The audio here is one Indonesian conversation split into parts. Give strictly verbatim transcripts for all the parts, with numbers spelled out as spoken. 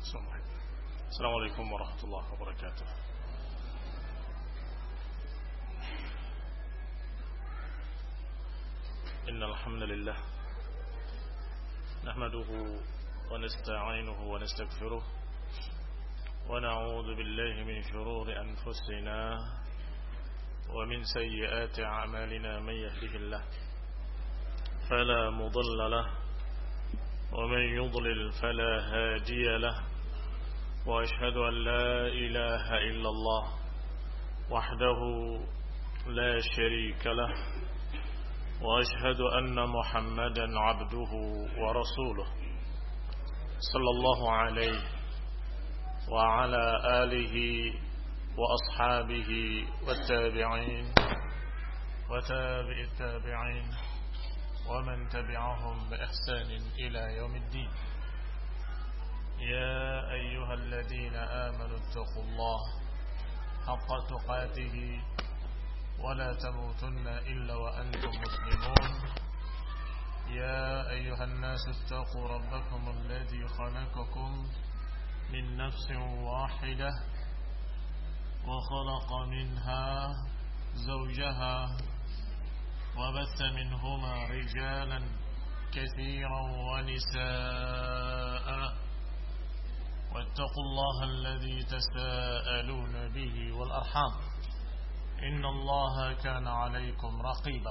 السلام عليكم ورحمة الله وبركاته. إن الحمد لله نحمده ونستعينه ونستغفره ونعوذ بالله من شرور أنفسنا ومن سيئات أعمالنا. من يهده الله فلا مضل له ومن يضلل فلا هادي له، وأشهد أن لا إله إلا الله وحده لا شريك له، وأشهد أن محمدا عبده ورسوله صلى الله عليه وعلى آله وأصحابه والتابعين وتابع التابعين ومن تبعهم بإحسان إلى يوم الدين. يا أيها الذين آمنوا اتقوا الله حق تقاته ولا تموتن إلا وأنتم مسلمون. يا أيها الناس اتقوا ربكم الذي خلقكم من نفس واحدة وخلق منها زوجها وبث منهما رجالا كثيرا ونساء، واتقوا الله الذي تساءلون به والأرحام إن الله كان عليكم رقيبا.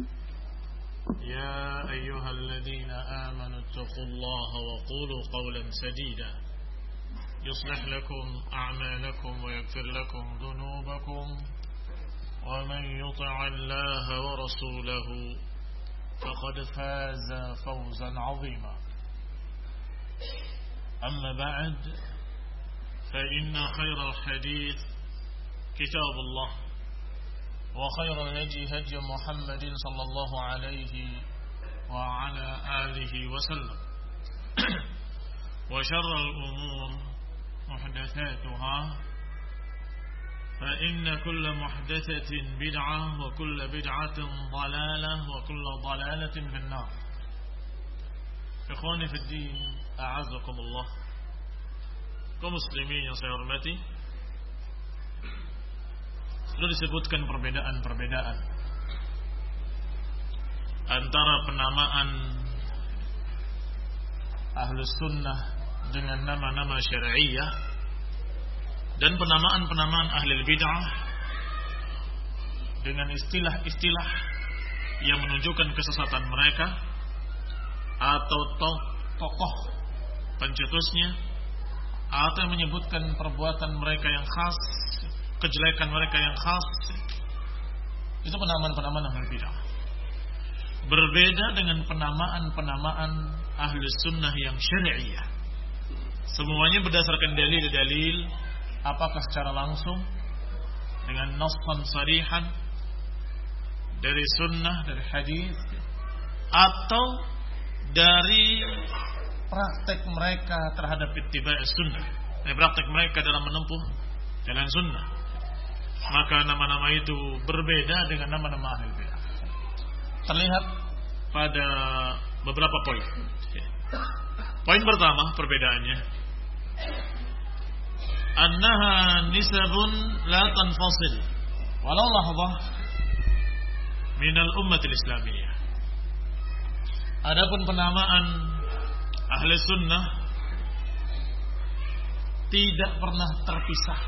يا أيها الذين آمنوا اتقوا الله وقولوا قولا سديدا يصلح لكم أعمالكم ويغفر لكم ذنوبكم، ومن يطع الله ورسوله فقد فاز فوزا عظيما. أما بعد، فإن خير الحديث كتاب الله، وخير الهدي هدي محمد صلى الله عليه وعلى آله وسلم، وشر الأمور محدثاتها، فإن كل محدثة بدعة وكل بدعة ضلالة وكل ضلالة في النار. Ikhwani fi din, a'azakumullah. Kaum muslimin yang saya hormati, sudah disebutkan perbedaan-perbedaan antara penamaan Ahlus Sunnah dengan nama-nama syar'iyah dan penamaan-penamaan Ahlul Bid'ah dengan istilah-istilah yang menunjukkan kesesatan mereka atau tokoh pencetusnya, atau yang menyebutkan perbuatan mereka yang khas, kejelekan mereka yang khas. Itu penamaan-penamaan Ahlul Bid'ah. Berbeda dengan penamaan-penamaan Ahlus Sunnah yang syari'iyah. Semuanya berdasarkan dalil-dalil, apakah secara langsung dengan nassan sarihan dari sunnah, dari hadis, atau dari praktek mereka terhadap ittiba' sunnah, dari praktek mereka dalam menempuh jalan sunnah. Maka nama-nama itu berbeda dengan nama-nama Ahlul Bid'ah. Terlihat pada beberapa poin. Poin pertama perbedaannya, annaha nisabun la tanfasil walau lahzah minal ummatil islamiyah. Adapun penamaan Ahli Sunnah tidak pernah terpisah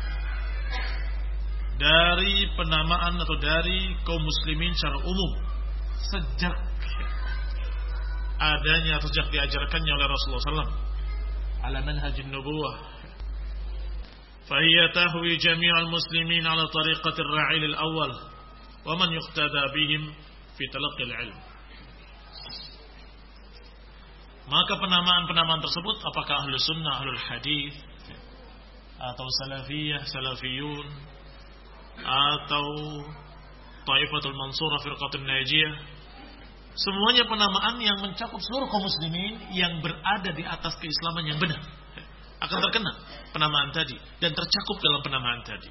dari penamaan atau dari kaum muslimin secara umum sejak adanya atau sejak diajarkannya oleh Rasulullah sallallahu alaihi wasallam ala manhajin nubuwah. Fahiya tahwi jami'al muslimin ala tariqatir ra'il al-awwal wa man yuqtada bihim fi talaqqi al-ilm. Maka penamaan-penamaan tersebut, apakah Ahlus Sunnah, Ahlul Hadis, atau Salafiyah, Salafiyun, atau Taifatul Mansurah, Firqatul Najiyah, semuanya penamaan yang mencakup seluruh kaum muslimin yang berada di atas keislaman yang benar akan terkena penamaan tadi dan tercakup dalam penamaan tadi.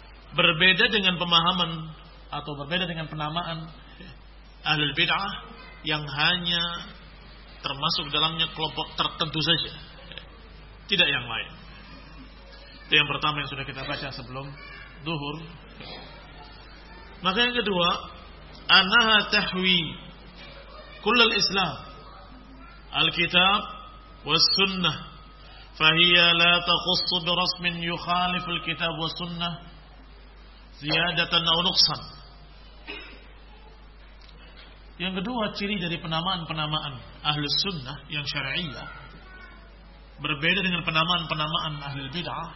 Berbeda dengan pemahaman atau berbeda dengan penamaan Ahlul Bid'ah yang hanya termasuk dalamnya kelompok tertentu saja, tidak yang lain. Itu yang pertama yang sudah kita baca sebelum zuhur. Maka yang kedua, annaha tahwi kullal Islam, al-kitab was sunnah, fahiya la takhussu bi rasmin yukhalif al-kitab was sunnah ziyadatan aw nuqsan. Yang kedua, ciri dari penamaan-penamaan ahlus sunnah yang syar'iyah berbeda dengan penamaan-penamaan ahlul bid'ah.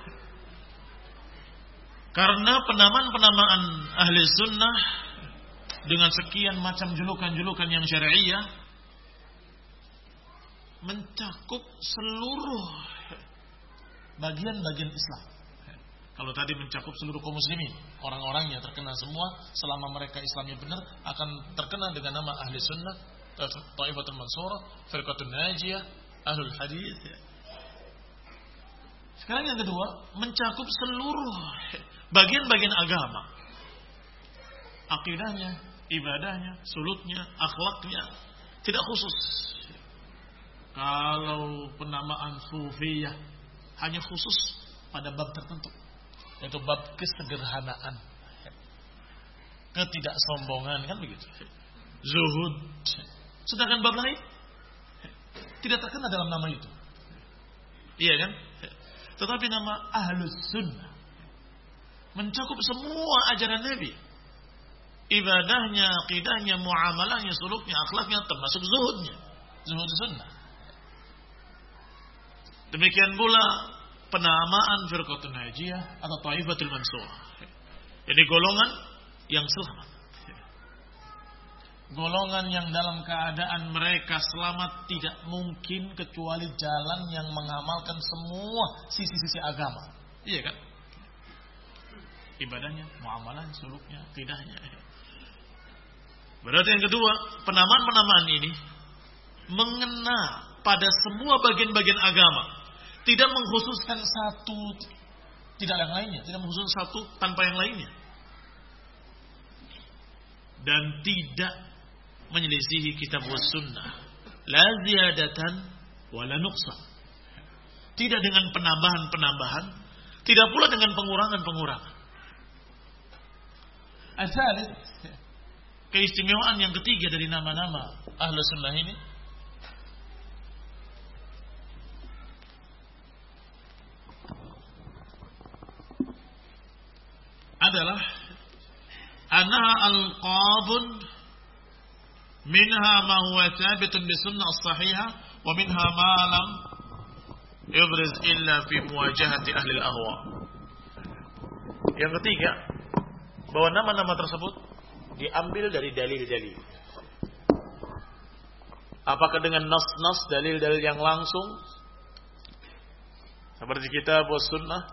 Karena penamaan-penamaan ahli sunnah dengan sekian macam julukan-julukan yang syar'iyah mencakup seluruh bagian-bagian Islam. Kalau tadi mencakup seluruh kaum muslimin, orang-orangnya terkena semua selama mereka Islamnya benar akan terkena dengan nama ahli sunnah, Thaifatul Mansurah, Firqatun Najiyah, Ahlul Hadis. Sekarang yang kedua, mencakup seluruh bagian-bagian agama. Akidahnya, ibadahnya, suluknya, akhlaknya, tidak khusus. Kalau penamaan sufiyah hanya khusus pada bab tertentu, yaitu bab kesederhanaan, ketidaksombongan, kan begitu. Zuhud. Sedangkan bab lain tidak terkena dalam nama itu. Iya kan? Tetapi nama Ahlus Sunnah mencakup semua ajaran Nabi. Ibadahnya, akidahnya, muamalahnya, suluknya, akhlaknya, termasuk zuhudnya. Zuhud sunnah. Demikian pula penamaan Firqatun Najiyah atau Thaifatul Mansurah. Jadi golongan yang selamat. Golongan yang dalam keadaan mereka selamat tidak mungkin kecuali jalan yang mengamalkan semua sisi-sisi agama. Iya kan? Ibadahnya, muamalah, suluknya, akidahnya. Berarti yang kedua, penamaan-penamaan ini mengena pada semua bagian-bagian agama. Tidak mengkhususkan satu, tidak yang lainnya. Tidak mengkhususkan satu tanpa yang lainnya. Dan tidak menyelisihi kitab was sunnah. La ziyadatan wa la nuqsan. Tidak dengan penambahan-penambahan, tidak pula dengan pengurangan-pengurangan. Al-thalith, keistimewaan yang ketiga dari nama-nama Ahlus Sunnah ini adalah annaha alqabun minha ma huwa thabitun bi sunnah as-sahihah wa minha ma lam yubriz illa fi muwajahati ahli al-ahwa. Yang ketiga, bahwa nama-nama tersebut diambil dari dalil-dalil. Apakah dengan nas-nas, dalil-dalil yang langsung seperti kitab was sunnah,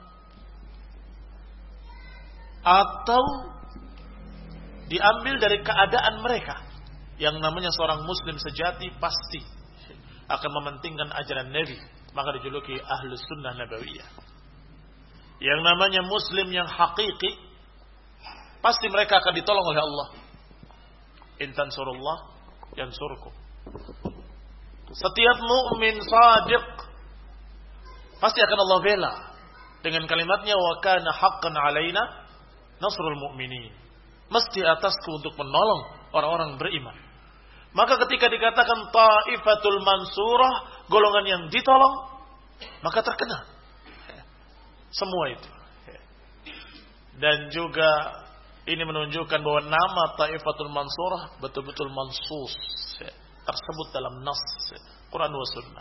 atau diambil dari keadaan mereka. Yang namanya seorang muslim sejati pasti akan mementingkan ajaran Nabi, maka dijuluki Ahlus Sunnah Nabawiyah. Yang namanya muslim yang hakiki, pasti mereka akan ditolong oleh Allah. In tansurullah yansurkum. Setiap mukmin shadiq pasti akan Allah bela dengan kalimatnya wa kana haqqan alaina nasrul mu'minin. Mesti atasku untuk menolong orang-orang beriman. Maka ketika dikatakan Thaifatul Mansurah, golongan yang ditolong, maka terkena semua itu. Dan juga ini menunjukkan bahwa nama Thaifatul Mansurah betul-betul mansus, tersebut dalam nas Quran wa sunnah.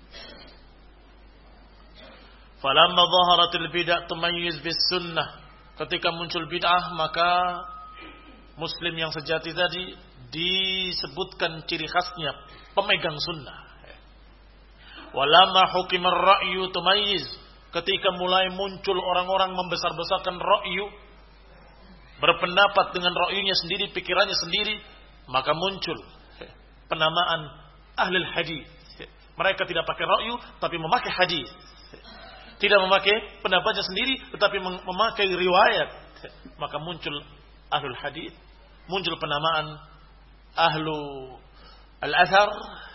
Falamma dhaharatil bid'ah tumayyiz bis sunnah. Ketika muncul bid'ah, maka muslim yang sejati tadi disebutkan ciri khasnya pemegang sunnah. Walamma hukimar ra'yu tumayyiz. Ketika mulai muncul orang-orang membesar-besarkan ra'yu, berpendapat dengan ra'yunya sendiri, pikirannya sendiri, maka muncul penamaan ahlul hadis. Mereka tidak pakai ra'yu tapi memakai hadis. Tidak memakai pendapatnya sendiri tetapi memakai riwayat. Maka muncul ahlul hadis, muncul penamaan ahlu al-athar,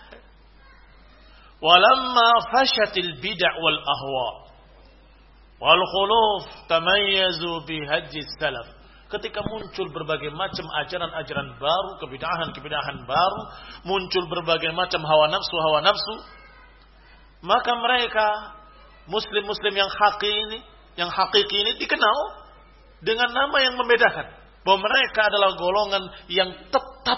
walamma fashatil bid'ah wal ahwa wal khuluf tamayyazu bi hadis salaf. Ketika muncul berbagai macam ajaran-ajaran baru, kebidahan-kebidahan baru, muncul berbagai macam hawa nafsu, hawa nafsu, maka mereka muslim-muslim yang hakiki ini, yang hakiki ini dikenal dengan nama yang membedakan, bahwa mereka adalah golongan yang tetap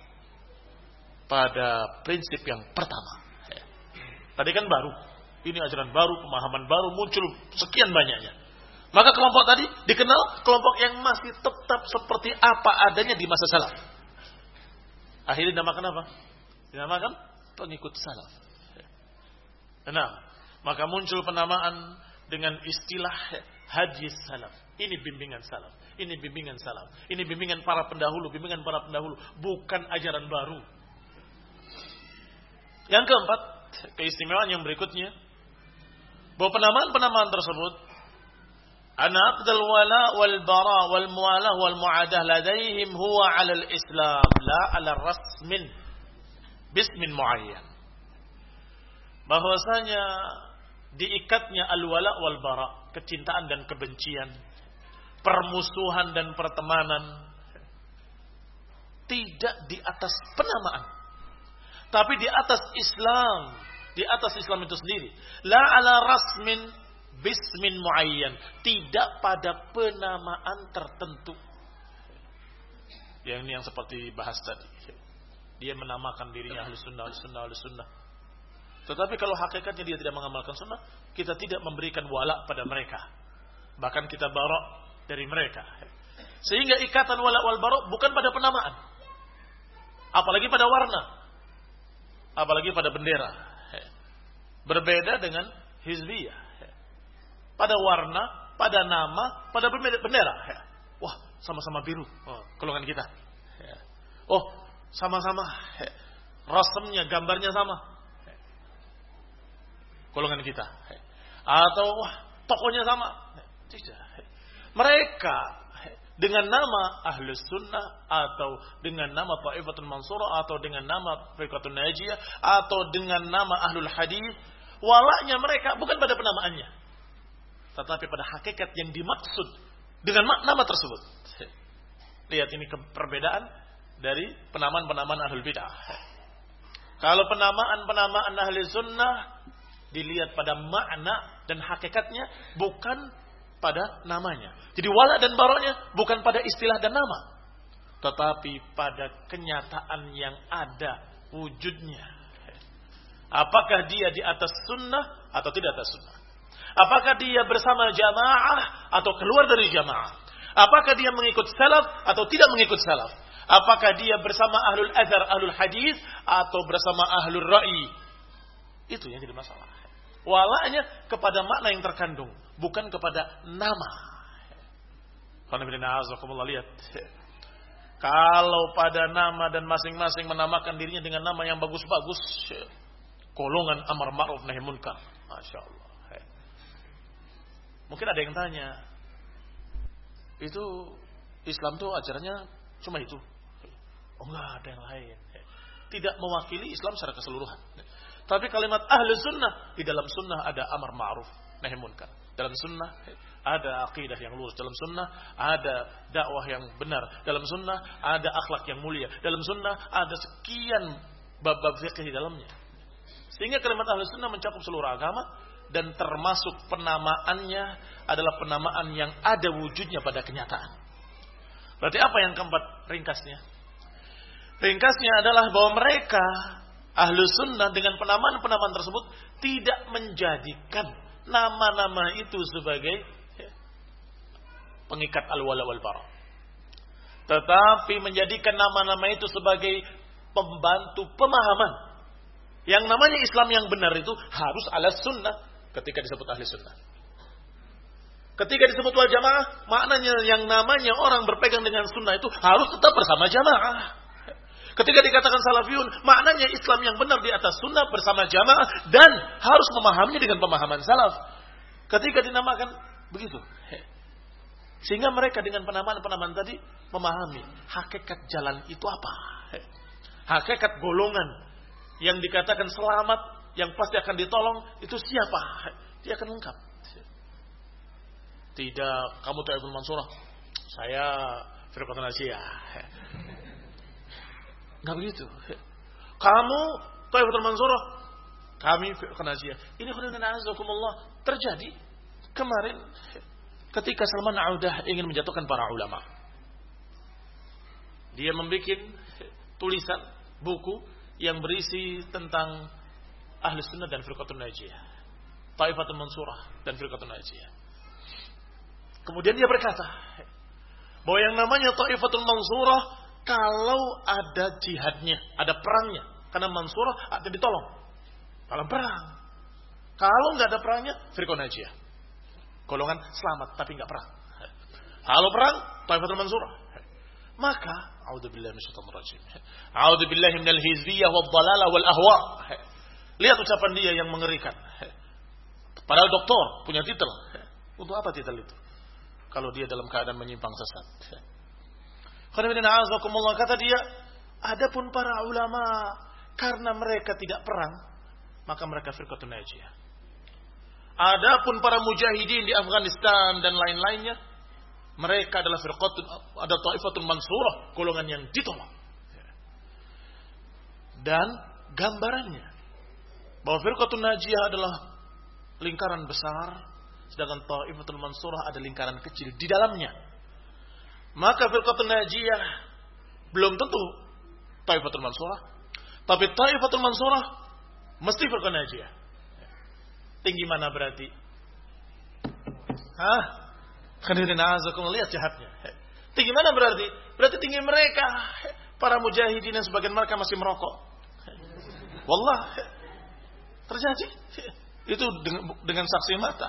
pada prinsip yang pertama. Tadi kan baru, ini ajaran baru, pemahaman baru, muncul sekian banyaknya. Maka kelompok tadi dikenal kelompok yang masih tetap seperti apa adanya di masa salaf. Akhirnya dinamakan apa? Dinamakan pengikut salaf. Nah, maka muncul penamaan dengan istilah hadis salaf. Ini bimbingan salaf. Ini bimbingan salaf. Ini bimbingan para pendahulu, bimbingan para pendahulu, bukan ajaran baru. Yang keempat, keistimewaan yang berikutnya, bahwa penamaan-penamaan tersebut, anna aqdal wala wal bara wal mualah wal muadah ladaihim huwa 'ala al-islam la 'ala rasmin bismin muayyan. Bahwasanya diikatnya al-wala wal bara, kecintaan dan kebencian, permusuhan dan pertemanan, tidak di atas penamaan, tapi di atas Islam, di atas Islam itu sendiri. La 'ala rasmin bismin muayyan, tidak pada penamaan tertentu. Yang ini yang seperti bahas tadi. Dia menamakan dirinya ahli sunnah, ahli sunnah, ahli sunnah. Tetapi kalau hakikatnya dia tidak mengamalkan sunnah, kita tidak memberikan wala pada mereka. Bahkan kita barok dari mereka. Sehingga ikatan wala wal barok bukan pada penamaan, apalagi pada warna, apalagi pada bendera. Berbeda dengan hizbiyah. Pada warna, pada nama, pada bendera. Wah, sama-sama biru. Oh, golongan kita. Oh, sama-sama. Rasemnya, gambarnya sama. Golongan kita. Atau, wah, tokonya sama. Tidak. Mereka dengan nama Ahlus Sunnah, atau dengan nama Ta'ifatul Mansurah, atau dengan nama Firqatul Najiyah, atau dengan nama Ahlul Hadis, walaknya mereka bukan pada penamaannya, tetapi pada hakikat yang dimaksud dengan nama tersebut. Lihat ini perbedaan dari penamaan-penamaan ahlul bidah. Kalau penamaan-penamaan ahli sunnah dilihat pada makna dan hakikatnya, bukan pada namanya. Jadi wala dan baroknya bukan pada istilah dan nama, tetapi pada kenyataan yang ada wujudnya. Apakah dia di atas sunnah atau tidak atas sunnah? Apakah dia bersama jamaah atau keluar dari jamaah? Apakah dia mengikut salaf atau tidak mengikut salaf? Apakah dia bersama ahlul athar, ahlul hadis, atau bersama ahlul ra'i? Itu yang jadi masalah. Walanya kepada makna yang terkandung, bukan kepada nama. Lihat. Kalau pada nama dan masing-masing menamakan dirinya dengan nama yang bagus-bagus, golongan amar ma'ruf nahi munkar. Masya Allah. Mungkin ada yang tanya, itu Islam tuh ajarannya cuma itu? Oh enggak, ada yang lain. Tidak mewakili Islam secara keseluruhan. Tapi kalimat ahli sunnah, di dalam sunnah ada amar ma'ruf nahi munkar. Dalam sunnah ada akidah yang lurus. Dalam sunnah ada dakwah yang benar. Dalam sunnah ada akhlak yang mulia. Dalam sunnah ada sekian bab-bab fikih di dalamnya. Sehingga kalimat ahli sunnah mencakup seluruh agama. Dan termasuk penamaannya adalah penamaan yang ada wujudnya pada kenyataan. Berarti apa yang keempat ringkasnya? Ringkasnya adalah bahwa mereka ahlu sunnah dengan penamaan-penamaan tersebut tidak menjadikan nama-nama itu sebagai pengikat al-wala wal bara, tetapi menjadikan nama-nama itu sebagai pembantu pemahaman. Yang namanya Islam yang benar itu harus ala sunnah. Ketika disebut ahli sunnah, ketika disebut wal jamaah, maknanya yang namanya orang berpegang dengan sunnah itu harus tetap bersama jamaah. Ketika dikatakan salafiyun, maknanya Islam yang benar di atas sunnah bersama jamaah dan harus memahaminya dengan pemahaman salaf. Ketika dinamakan begitu, sehingga mereka dengan penamaan-penamaan tadi memahami hakikat jalan itu apa. Hakikat golongan yang dikatakan selamat, yang pasti akan ditolong, itu siapa? Dia akan lengkap. Tidak, kamu Thaifatul Mansurah, saya Firqatul Najiyah. Enggak begitu. Kamu Thaifatul Mansurah, kami Firqatul Najiyah. Ini khairan terjadi kemarin ketika Salman Audah ingin menjatuhkan para ulama. Dia membuat tulisan buku yang berisi tentang Ahlus Sunnah dan Firqatul Najiyah, Thaifatul Mansurah dan Firqatul Najiyah. Kemudian dia berkata bahwa yang namanya Thaifatul Mansurah kalau ada jihadnya, ada perangnya, karena Mansurah akan ditolong dalam perang. Kalau nggak ada perangnya, Firqatul Najiyah, golongan selamat tapi nggak perang. Kalau perang, Thaifatul Mansurah. Maka, a'udzubillahi minasyaitonir rajim. A'udzubillahi minal hizbiyyah wad dhalalah wal ahwa. Lihat ucapan dia yang mengerikan. Padahal doktor punya titel. Untuk apa titel itu? Kalau dia dalam keadaan menyimpang sesat. Kata dia, adapun para ulama karena mereka tidak perang, maka mereka Firqatul Najiyah. Adapun para mujahidin di Afghanistan dan lain-lainnya, mereka adalah Firqatul, ada Thaifatul Mansurah, golongan yang ditolong. Dan gambarannya bahwa Firqatul Najiyah adalah lingkaran besar, sedangkan Thaifatul Mansurah ada lingkaran kecil di dalamnya. Maka Firqatul Najiyah belum tentu Thaifatul Mansurah, tapi Thaifatul Mansurah mesti Firqatul Najiyah. Tinggi mana berarti? Hah? Khairin a'azakum, lihat jahatnya. Tinggi mana berarti? Berarti tinggi mereka, para mujahidin yang sebagian mereka masih merokok. Wallah, terjadi. Itu dengan saksi mata.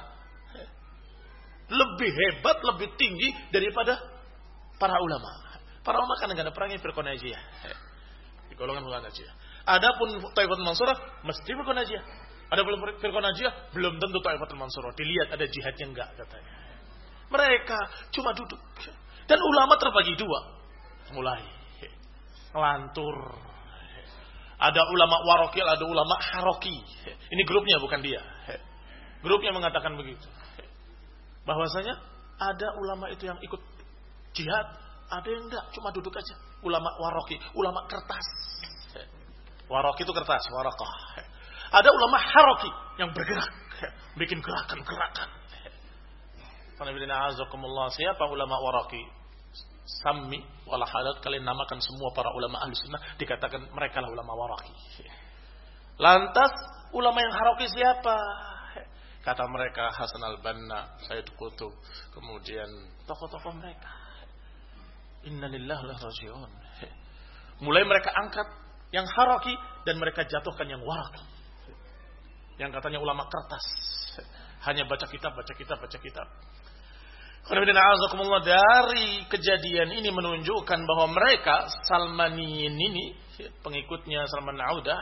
Lebih hebat, lebih tinggi daripada para ulama. Para ulama kan enggak ada perangnya Firqatul Najiyah. Di golongan Firqatul Najiyah. Adapun Thaifatul Mansurah mesti Firqatul Najiyah. Adapun Firqatul Najiyah belum tentu Thaifatul Mansurah. Dilihat ada jihadnya enggak katanya. Mereka cuma duduk. Dan ulama terbagi dua. Mulai lantur. Ada ulama warokil, ada ulama haroki. Ini grupnya, bukan dia. Grupnya mengatakan begitu. Bahwasanya ada ulama itu yang ikut jihad, ada yang enggak, cuma duduk aja. Ulama waroki, ulama kertas. Waroki itu kertas, warokoh. Ada ulama haroki yang bergerak, bikin gerakan-gerakan. Siapa ulama waroki? Sammi wala hadat, kalian namakan semua para ulama ahli sunnah, dikatakan mereka lah ulama waroki. Lantas ulama yang haroki siapa? Kata mereka Hasan al-Banna, Sayyid Qutb, kemudian tokoh-tokoh mereka. Innalillahi wa inna ilaihi raji'un. Mulai mereka angkat yang haroki dan mereka jatuhkan yang waraki. Yang katanya ulama kertas, hanya baca kitab, baca kitab, baca kitab. Dari kejadian ini menunjukkan bahwa mereka Salmaniyin ini, pengikutnya Salman Audah,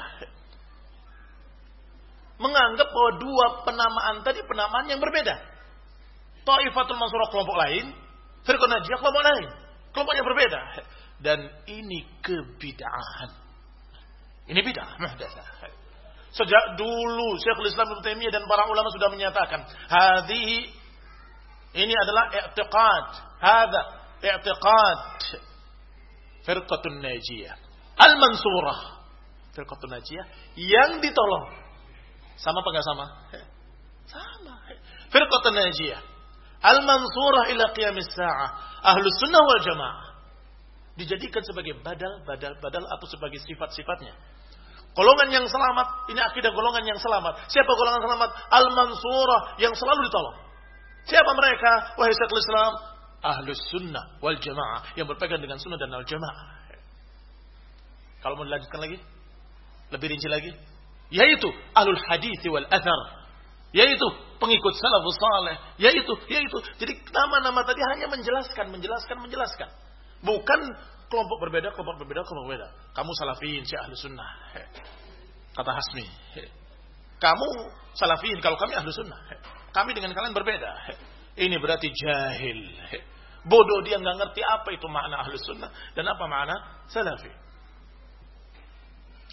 menganggap bahwa dua penamaan tadi penamaan yang berbeda. Thaifatul Mansurah kelompok lain, Firqatul Najiyah kelompok lain, kelompok yang berbeda. Dan ini kebid'ahan. Ini bid'ah muhdatsah. Sejak dulu Syekhul Islam Ibnu Taimiyah dan para ulama sudah menyatakan, hadhihi, ini adalah i'tiqad, hadza i'tiqad Firqatul Najiyah Al-Mansurah, Firqatul Najiyah yang ditolong. Sama apa enggak sama? Sama. Firqatul Najiyah Al-Mansurah ila qiyamis sa'ah, Ahlus Sunnah wal Jamaah, dijadikan sebagai badal, badal, badal atau sebagai sifat-sifatnya. Golongan yang selamat, ini akidah golongan yang selamat. Siapa golongan selamat? Al-Mansurah, yang selalu ditolong. Siapa mereka? Wahai Syekhul Islam, Ahlus Sunnah wal Jamaah, yang berpegang dengan sunnah dan al-jamaah. Kalau mau dilanjutkan lagi, lebih rinci lagi, yaitu Ahlul Hadits wal Athar, yaitu pengikut salafus saleh, yaitu yaitu. Jadi nama-nama tadi hanya menjelaskan, menjelaskan, menjelaskan. Bukan kelompok berbeda, kelompok berbeda, kelompok berbeda. Kamu salafiyin, saya ahlu sunnah. Kata Hasmi. Kamu salafiyin, kalau kami ahlu sunnah. Kami dengan kalian berbeda. Ini berarti jahil. Bodoh, dia nggak ngerti apa itu makna ahlu sunnah dan apa makna salafi.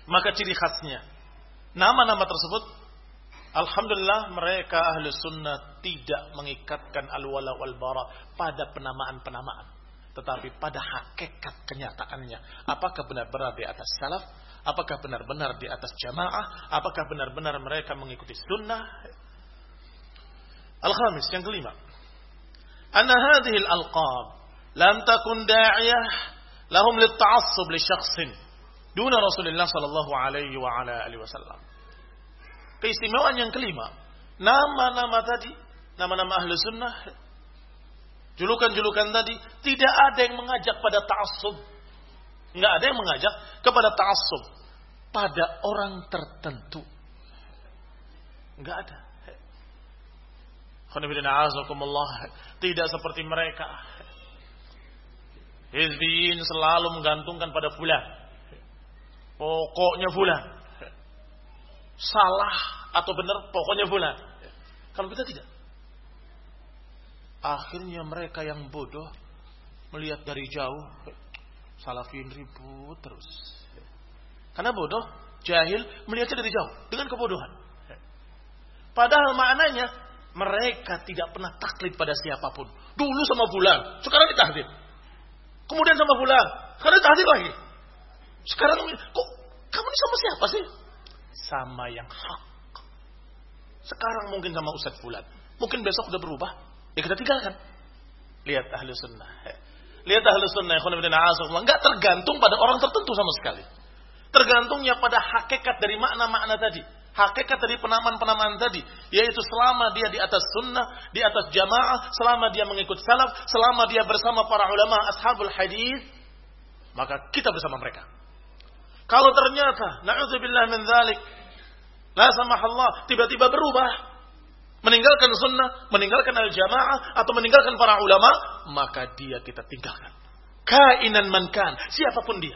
Maka ciri khasnya nama-nama tersebut, alhamdulillah mereka ahlu sunnah tidak mengikatkan al-wala wal bara pada penamaan-penamaan, tetapi pada hakikat kenyataannya. Apakah benar-benar di atas salaf? Apakah benar-benar di atas jamaah? Apakah benar-benar mereka mengikuti sunnah? Al-khamis, yang kelima, anna hadhihi al-alqab lam takun da'iyah lahum lit-ta'assub li syakhsin duna Rasulullah sallallahu alaihi wa ala alihi wasallam. Keistimewaan yang kelima, nama-nama tadi, nama-nama ahli sunnah, julukan-julukan tadi tidak ada yang mengajak pada ta'assub. Enggak ada yang mengajak kepada ta'assub pada orang tertentu. Enggak ada. Tidak seperti mereka. Hizbiyin selalu menggantungkan pada fulan. Pokoknya fulan. Salah atau benar, pokoknya fulan. Kalau kita tidak. Akhirnya mereka yang bodoh melihat dari jauh, salafin ribut terus. Karena bodoh, jahil, melihatnya dari jauh dengan kebodohan. Padahal maknanya mereka tidak pernah taklid pada siapapun. Dulu sama fulan, sekarang ditahdid. Kemudian sama fulan, sekarang ditahdid lagi. Sekarang kok kamu ini sama siapa sih? Sama yang hak. Sekarang mungkin sama Ustaz fulan, mungkin besok udah berubah. Ya kita tinggalkan. Lihat ahli sunnah. Lihat ahli sunnah. Enggak tergantung pada orang tertentu sama sekali. Tergantungnya pada hakikat dari makna-makna tadi. Hakikat dari penamaan-penamaan tadi, yaitu selama dia di atas sunnah, di atas jamaah, selama dia mengikut salaf, selama dia bersama para ulama ashabul hadis, maka kita bersama mereka. Kalau ternyata na'udzubillah min dzalik, la samahallah, tiba-tiba berubah, meninggalkan sunnah, meninggalkan al-jamaah atau meninggalkan para ulama, maka dia kita tinggalkan. Kainan man kan, siapapun dia.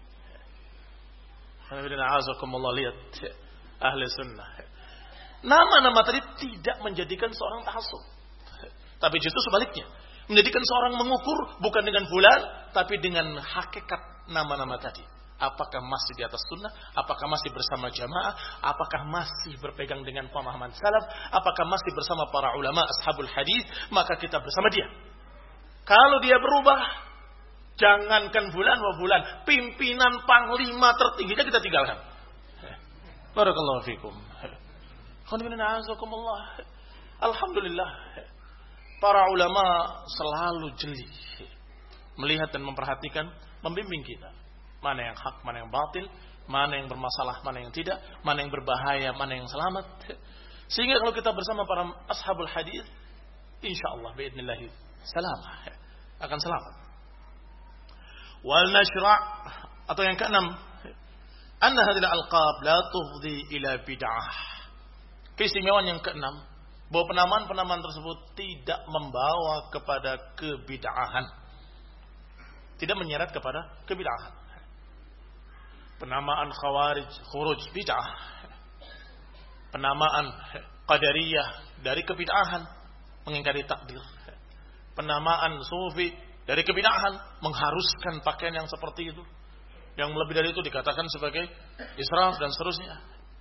Alhamdulillah, lihat ahli sunnah. Nama-nama tadi tidak menjadikan seorang ta'assub. Tapi justru sebaliknya. Menjadikan seorang mengukur bukan dengan fulan, tapi dengan hakikat nama-nama tadi. Apakah masih di atas sunnah? Apakah masih bersama jamaah? Apakah masih berpegang dengan pemahaman salaf? Apakah masih bersama para ulama ashabul hadis? Maka kita bersama dia. Kalau dia berubah, jangankan fulan wa fulan, pimpinan panglima tertingginya kita tinggalkan. Barakallahu fikum. Alhamdulillah, para ulama selalu jeli melihat dan memperhatikan, membimbing kita. Mana yang hak, mana yang batil, mana yang bermasalah, mana yang tidak, mana yang berbahaya, mana yang selamat. Sehingga kalau kita bersama para ashabul hadis, insyaallah biidznillah salamah, akan selamat. Wal nashra' atau yang keenam, anna hadhihi al-alqab la tufdi ila bid'ah. Keistimewaan yang keenam, bahwa penamaan-penamaan tersebut tidak membawa kepada kebid'ahan. Tidak menyeret kepada kebid'ahan. Penamaan khawarij, khuruj bid'ah. Penamaan qadariyah dari kebid'ahan, mengingkari takdir. Penamaan sufi dari kebid'ahan, mengharuskan pakaian yang seperti itu. Yang lebih dari itu dikatakan sebagai israf dan seterusnya.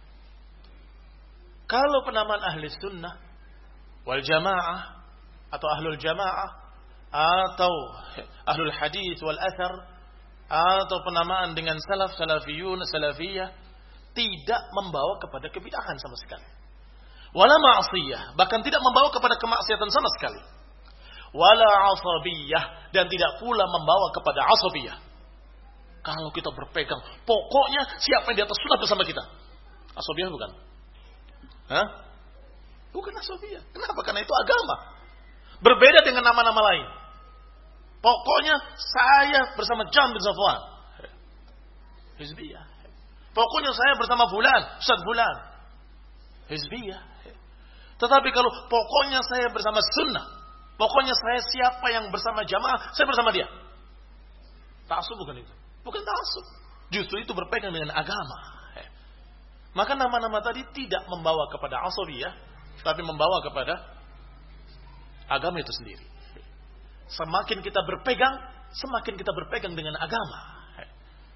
Kalau penamaan ahli sunnah wal jamaah atau ahlul jamaah atau ahlul hadis wal athar atau penamaan dengan salaf, salafiyun, salafiyah, tidak membawa kepada kebid'ahan sama sekali. Wala ma'asiyah, bahkan tidak membawa kepada kemaksiatan sama sekali. Wala asabiyah, dan tidak pula membawa kepada asabiyah. Kalau kita berpegang, pokoknya siapa yang di atas sunnah bersama kita. Asabiyah bukan? Hah? Bukan asabiyah. Kenapa? Karena itu agama. Berbeda dengan nama-nama lain. Pokoknya saya bersama Jam bin Safwan. Hizbiyah. Pokoknya saya bersama Fulan, Ustaz Fulan. Hizbiyah. Tetapi kalau pokoknya saya bersama sunnah, pokoknya saya siapa yang bersama jamaah, saya bersama dia. Ta'assub bukan itu. Bukan ta'assub. Justru itu berpegang dengan agama. Maka nama-nama tadi tidak membawa kepada asabiyah, tapi membawa kepada agama itu sendiri. Semakin kita berpegang, semakin kita berpegang dengan agama.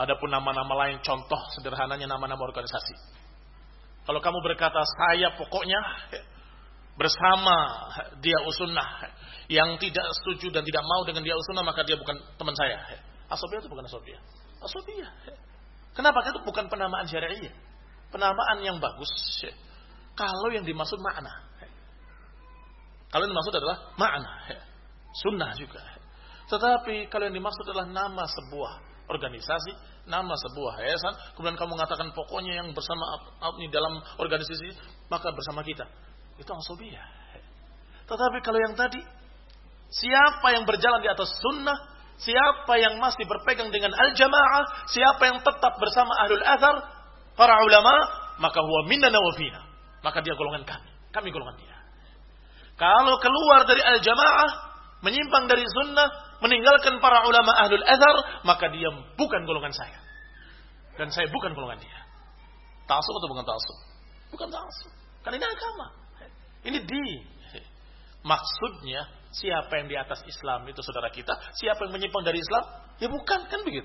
Adapun nama-nama lain, contoh sederhananya nama-nama organisasi. Kalau kamu berkata saya pokoknya bersama dia usunnah, yang tidak setuju dan tidak mau dengan dia usunnah maka dia bukan teman saya. Asobiyah itu bukan asobiyah. Asobiyah. Kenapa? Itu bukan penamaan syar'iyyah. Penamaan yang bagus. Kalau yang dimaksud makna. Kalau yang dimaksud adalah makna. Sunnah juga. Tetapi kalau yang dimaksud adalah nama sebuah organisasi, nama sebuah yayasan, kemudian kamu mengatakan pokoknya yang bersama ini dalam organisasi maka bersama kita. Itu asobiyah. Tetapi kalau yang tadi, siapa yang berjalan di atas sunnah, siapa yang masih berpegang dengan al-jamaah, siapa yang tetap bersama ahlul athar, para ulama, maka huwa minna wa fina. Maka dia golongan kami. Kami golongan dia. Kalau keluar dari al-jamaah, menyimpang dari sunnah, meninggalkan para ulama ahlul athar, maka dia bukan golongan saya. Dan saya bukan golongan dia. Ta'assub atau bukan ta'assub? Bukan ta'assub. Karena ini agama. Ini di. Maksudnya, siapa yang di atas Islam itu saudara kita, siapa yang menyimpang dari Islam, ya bukan, kan begitu.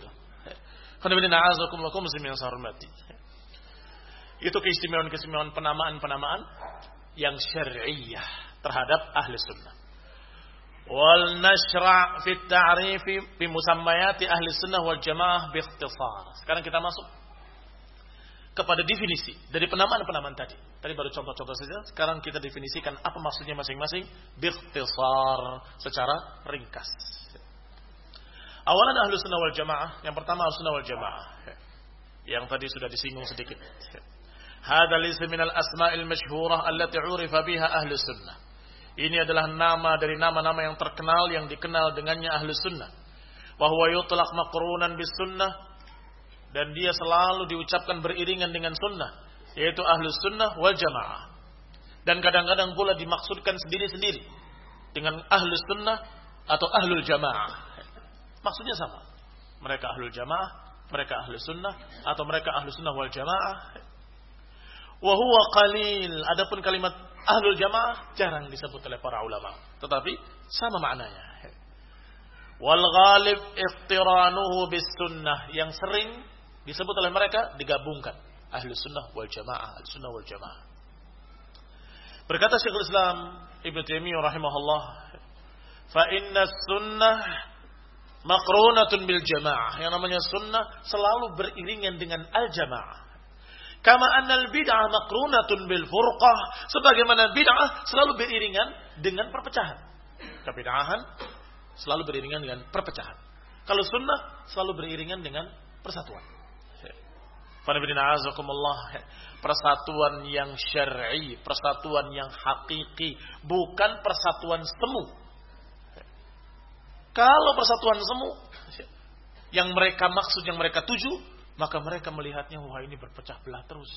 Itu keistimewaan-keistimewaan penamaan-penamaan yang syar'iyyah terhadap ahli sunnah. Wal nashra' fi at-ta'rif bi musammayati ahli sunnah wal jamaah bi ikhtisar. Sekarang kita masuk kepada definisi dari penamaan-penamaan tadi. Tadi baru contoh-contoh saja. Sekarang kita definisikan apa maksudnya masing-masing bi ikhtisar secara ringkas. Awalan ahli sunnah wal jamaah, yang pertama ahli sunnah wal jamaah. Yang tadi sudah disinggung sedikit. Hadzal ism min al-asma'il masyhurah allati 'urifa biha ahli sunnah. Ini adalah nama dari nama-nama yang terkenal yang dikenal dengannya ahli sunnah. Wa huwa yutlaq maqrunan bis sunnah, dan dia selalu diucapkan beriringan dengan sunnah, yaitu ahli sunnah wal jamaah. Dan kadang-kadang pula dimaksudkan sendiri-sendiri dengan ahli sunnah atau ahlul jamaah. Maksudnya sama. Mereka ahlul jamaah, mereka ahli sunnah, atau mereka ahli sunnah wal jamaah. Wa huwa qalil. Adapun kalimat ahlul jamaah jarang disebut oleh para ulama, tetapi sama maknanya. Wal ghalib iqtiranuhu bis sunnah, yang sering disebut oleh mereka digabungkan ahli sunnah wal jamaah, ahli sunnah wal jamaah. Berkata Syekhul Islam Ibnu Taimiyah rahimahullah, fa inna sunnah maqrunatun bil jamaah. Yang namanya sunnah selalu beriringan dengan al jamaah. Kama annal bid'ah maqrunatun bil furqah, sebagaimana bid'ah selalu beriringan dengan perpecahan. Kebid'ahan selalu beriringan dengan perpecahan. Kalau sunnah selalu beriringan dengan persatuan. Persatuan yang syar'i, persatuan yang hakiki, bukan persatuan semu. Kalau persatuan semu yang mereka maksud, yang mereka tuju, maka mereka melihatnya, wah ini berpecah belah terus.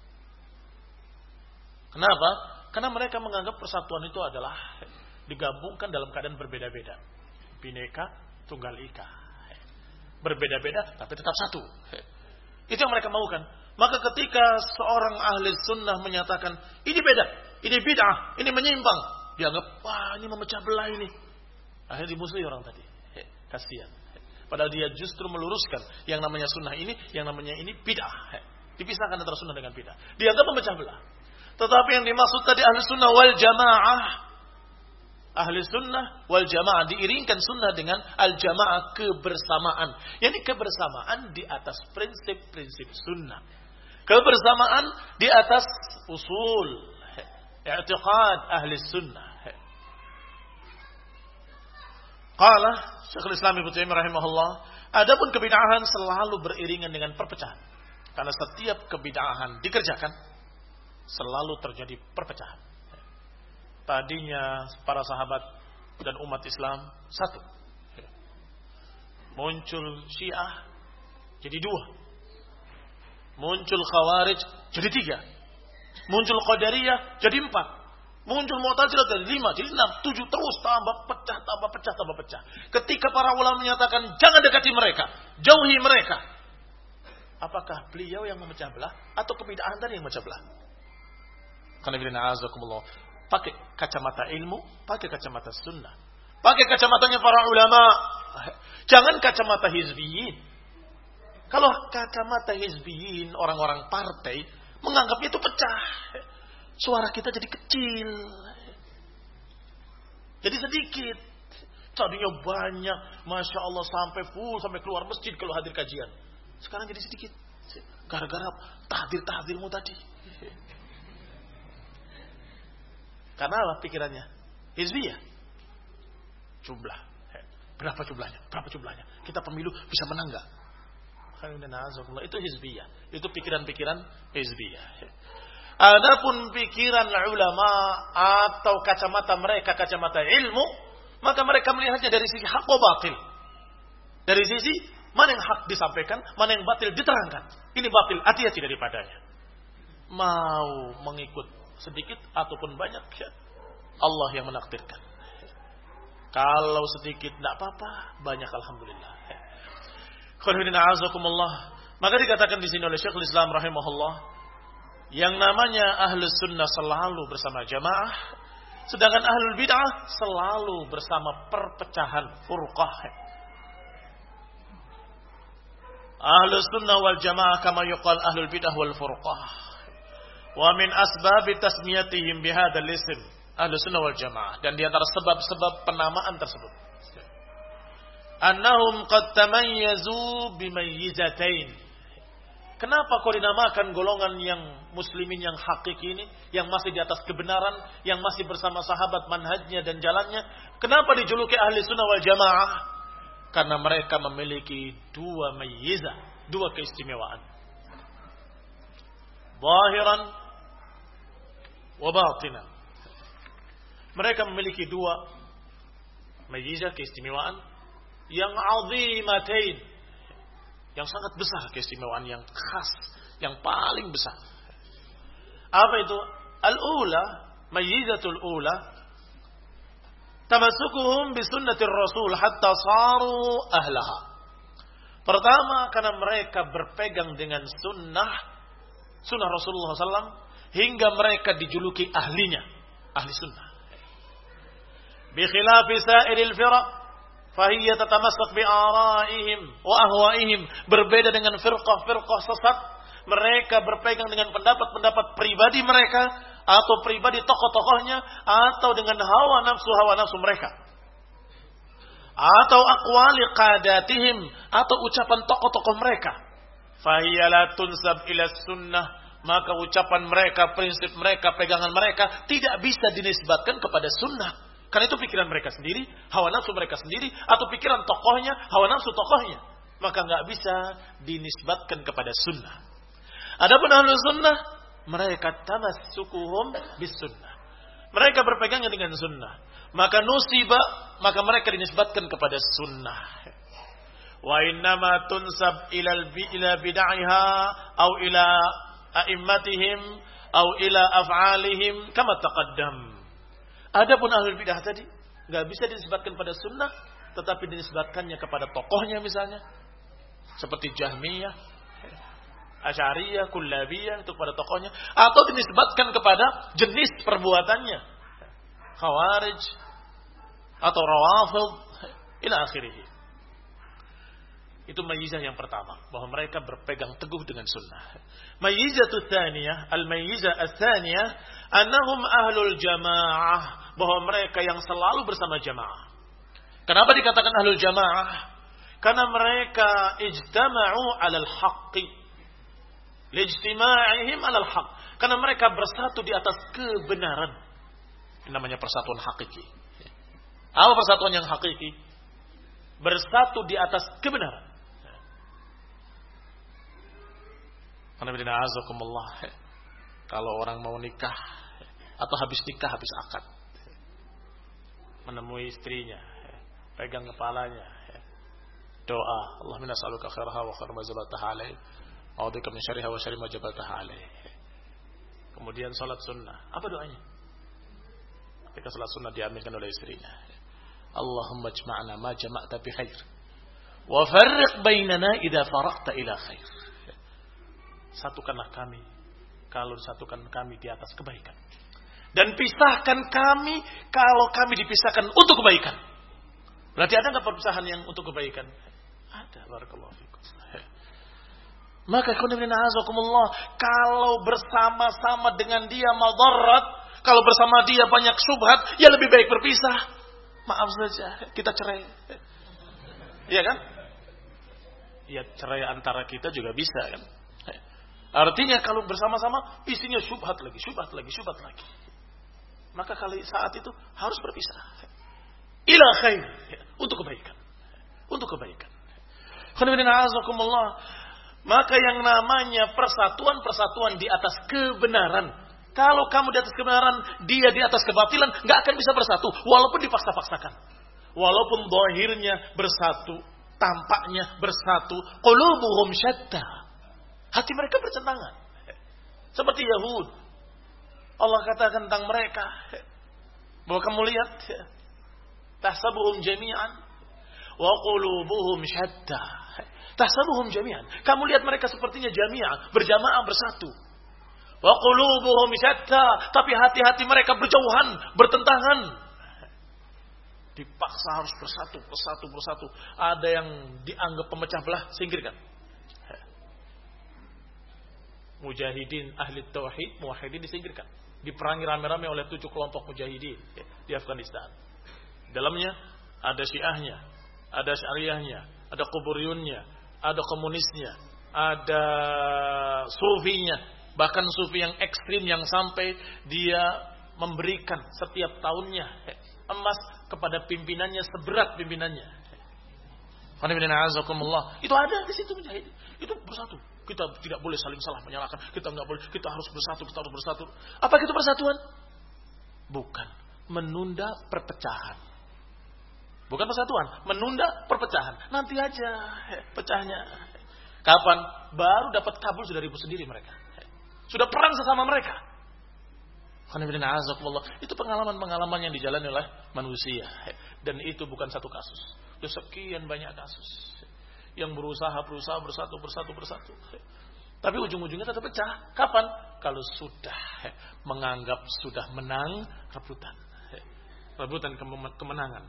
Kenapa? Karena mereka menganggap persatuan itu adalah digabungkan dalam keadaan berbeda-beda. Bineka Tunggal Ika. Berbeda-beda tapi tetap satu. Itu yang mereka maukan. Maka ketika seorang ahli sunnah menyatakan, ini beda, ini bid'ah, ini menyimpang, dianggap, wah ini memecah belah ini. Akhirnya dimusuhi orang tadi. Kasihan. Padahal dia justru meluruskan yang namanya sunnah ini, yang namanya ini bid'ah. Dipisahkan antara sunnah dengan bid'ah. Dianggap memecah belah. Tetapi yang dimaksud tadi ahli sunnah wal jamaah, ahli sunnah wal jamaah, diiringkan sunnah dengan al jamaah, kebersamaan. Yani kebersamaan di atas prinsip-prinsip sunnah. Kebersamaan di atas usul i'tiqad ahli sunnah. Qala Syekhul Islam Ibnu Taimiyah rahimahullah, adapun kebid'ahan selalu beriringan dengan perpecahan. Karena setiap kebid'ahan dikerjakan selalu terjadi perpecahan. Tadinya para sahabat dan umat Islam satu. Muncul Syiah jadi dua. Muncul Khawarij jadi tiga. Muncul Qadariyah jadi empat. Muncul Mu'tazilah dari lima, jadi enam, tujuh, terus tambah pecah, tambah pecah, tambah pecah. Ketika para ulama menyatakan jangan dekati mereka, jauhi mereka, apakah beliau yang memecah belah atau kebid'ahan tadi yang memecah belah? Karena bila na'azakumullah, pakai kacamata ilmu, pakai kacamata sunnah, pakai kacamatanya para ulama, jangan kacamata hizbiyin. Kalau kacamata hizbiyin, orang-orang partai, menganggapnya itu pecah. Suara kita jadi kecil. Jadi sedikit. Tadinya banyak. Masya Allah sampai full, sampai keluar masjid kalau hadir kajian. Sekarang jadi sedikit. Gara-gara tahdir-tahdirmu tadi. Karena apa pikirannya? Hizbiyah. Jumlah. Berapa jumlahnya? Berapa jumlahnya? Kita pemilu bisa menang gak? Itu hizbiyah. Itu pikiran-pikiran hizbiyah. Adapun pikiran ulama atau kacamata mereka, kacamata ilmu, maka mereka melihatnya dari sisi hak atau batil. Dari sisi mana yang hak disampaikan, mana yang batil diterangkan. Ini batil, hati-hati daripadanya. Mau mengikut sedikit ataupun banyak, ya Allah yang menakdirkan. Kalau sedikit tidak apa-apa, banyak alhamdulillah. Maka dikatakan di sini oleh Syekhul Islam rahimahullah, yang namanya ahlus sunnah selalu bersama jamaah, sedangkan ahlul bid'ah selalu bersama perpecahan, furqah. Ahlus sunnah wal jamaah kama yuqal ahlul bid'ah wal furqah. Wa min asbab tasmiyatihim bihadzal ism ahlus sunnah wal jamaah, dan di antara sebab-sebab penamaan tersebut, annahum qad tamayyazu bimayyizatain. Kenapa kau dinamakan golongan yang muslimin yang hakiki ini, yang masih di atas kebenaran, yang masih bersama sahabat manhajnya dan jalannya? Kenapa dijuluki ahli sunnah wal jamaah? Karena mereka memiliki dua mayyizah, dua keistimewaan. Zahiran wa batinan. Mereka memiliki dua mayyizah, keistimewaan yang azimatain, yang sangat besar, keistimewaan yang khas, yang paling besar. Apa itu? Al-ula, mayyizatul ula, tamassukuhum bisunnatir rasul hatta saru ahlaha. Pertama, karena mereka berpegang dengan sunnah, sunnah Rasulullah sallallahu alaihi wasallam, hingga mereka dijuluki ahlinya, ahli sunnah. Bi khilafi sa'iril firaq, fahiyya tatamassak bi'araihim wa ahwaihim. Berbeda dengan firqah-firqah sesat, mereka berpegang dengan pendapat-pendapat pribadi mereka, atau pribadi tokoh-tokohnya, atau dengan hawa nafsu-hawa nafsu mereka, atau aqwali qadatihim, atau ucapan tokoh-tokoh mereka. Fahiyya la tunsab ila sunnah, maka ucapan mereka, prinsip mereka, pegangan mereka tidak bisa dinisbatkan kepada sunnah. Karena itu pikiran mereka sendiri, hawa nafsu mereka sendiri, atau pikiran tokohnya, hawa nafsu tokohnya. Maka nggak bisa dinisbatkan kepada sunnah. Adapun ahlus sunnah, mereka tamassukuhum bis sunnah. Mereka berpegangnya dengan sunnah. Maka nusiba, maka mereka dinisbatkan kepada sunnah. Wa innama tunsab ilal ila bid'aiha, au ila a'immatihim, au ila af'alihim, kama taqaddam. Adapun ahlul bidah tadi nggak bisa dinisbatkan pada sunnah, tetapi dinisbatkannya kepada tokohnya, misalnya seperti Jahmiyah, Asy'ariyah, Kullabiyah, itu kepada tokohnya, atau dinisbatkan kepada jenis perbuatannya, Khawarij atau Rawafid ila akhirih. Itu mayyizah yang pertama, bahwa mereka berpegang teguh dengan sunnah. Mayyizatu tsaniyah, al-mayyizah ats-tsaniyah, annahum ahlul jamaah, bahwa mereka yang selalu bersama jamaah. Kenapa dikatakan ahlul jamaah? Karena mereka ijtama'u 'alal haqqi. Lijtima'ihim 'alal haqq. Karena mereka bersatu di atas kebenaran. Ini namanya persatuan hakiki. Apa persatuan yang hakiki? Bersatu di atas kebenaran. Kalau orang mau nikah atau habis nikah, habis akad, menemui istrinya, pegang kepalanya, doa, Allahumma nas'aluka khairaha wa khaira ma jabaltaha alaih, a'udzubika min syarriha wa syarri ma jabaltaha alaih. Kemudian salat sunnah. Apa doanya? Ketika salat sunnah diaminkan oleh istrinya, Allahumma ijma'na ma jama'ta bi khair wa farriq bainana idza faraqta ila khair. Satukanlah kami kalau disatukan kami di atas kebaikan, dan pisahkan kami kalau kami dipisahkan untuk kebaikan. Berarti ada nggak perpisahan yang untuk kebaikan? Ada. Barakallahu fikum. Maka kalau bersama-sama dengan dia madarat, kalau bersama dia banyak syubhat, ya lebih baik berpisah. Maaf saja, kita cerai. Iya kan? Ya cerai antara kita juga bisa kan. Artinya kalau bersama-sama isinya syubhat lagi, syubhat lagi, syubhat lagi. Maka kali saat itu harus berpisah. Ila khair, untuk kebaikan. Untuk kebaikan. Maka yang namanya persatuan-persatuan di atas kebenaran. Kalau kamu di atas kebenaran, dia di atas kebatilan, nggak akan bisa bersatu. Walaupun dipaksa-paksakan. Walaupun zahirnya bersatu, tampaknya bersatu. Qulubuhum syatta. Hati mereka bertentangan. Seperti Yahud. Allah katakan tentang mereka. Bahwa kamu lihat. Tahsabuhum jami'an. Wa qulubuhum syatta. Tahsabuhum jami'an. Kamu lihat mereka sepertinya jami'an. Berjamaah bersatu. Wa qulubuhum syatta. Tapi hati-hati mereka berjauhan. Bertentangan. Dipaksa harus bersatu. Bersatu, bersatu. Ada yang dianggap pemecah belah. Singkirkan. Mujahidin ahli tauhid, muwahhidin disingkirkan. Diperangi rame-rame oleh tujuh kelompok mujahidin di Afghanistan. Dalamnya ada Syiahnya, ada Syariahnya, ada Kuburiyunnya, ada komunisnya, ada Sufinya, bahkan Sufi yang ekstrim yang sampai dia memberikan setiap tahunnya emas kepada pimpinannya seberat pimpinannya. Itu ada di situ mujahidin. Itu bersatu. Kita tidak boleh saling salah menyalahkan. Kita enggak boleh. Kita harus bersatu. Kita harus bersatu. Apa itu persatuan? Bukan menunda perpecahan. Bukan persatuan, menunda perpecahan. Nanti aja pecahnya. Kapan? Baru dapat kabul sudah ribut sendiri mereka. Sudah perang sesama mereka. Itu pengalaman-pengalaman yang dijalani oleh manusia. Dan itu bukan satu kasus. Itu sekian banyak kasus. Yang berusaha, berusaha, bersatu, bersatu, bersatu. Tapi ujung-ujungnya tetap pecah. Kapan? Kalau sudah menganggap sudah menang rebutan. Rebutan kemenangan.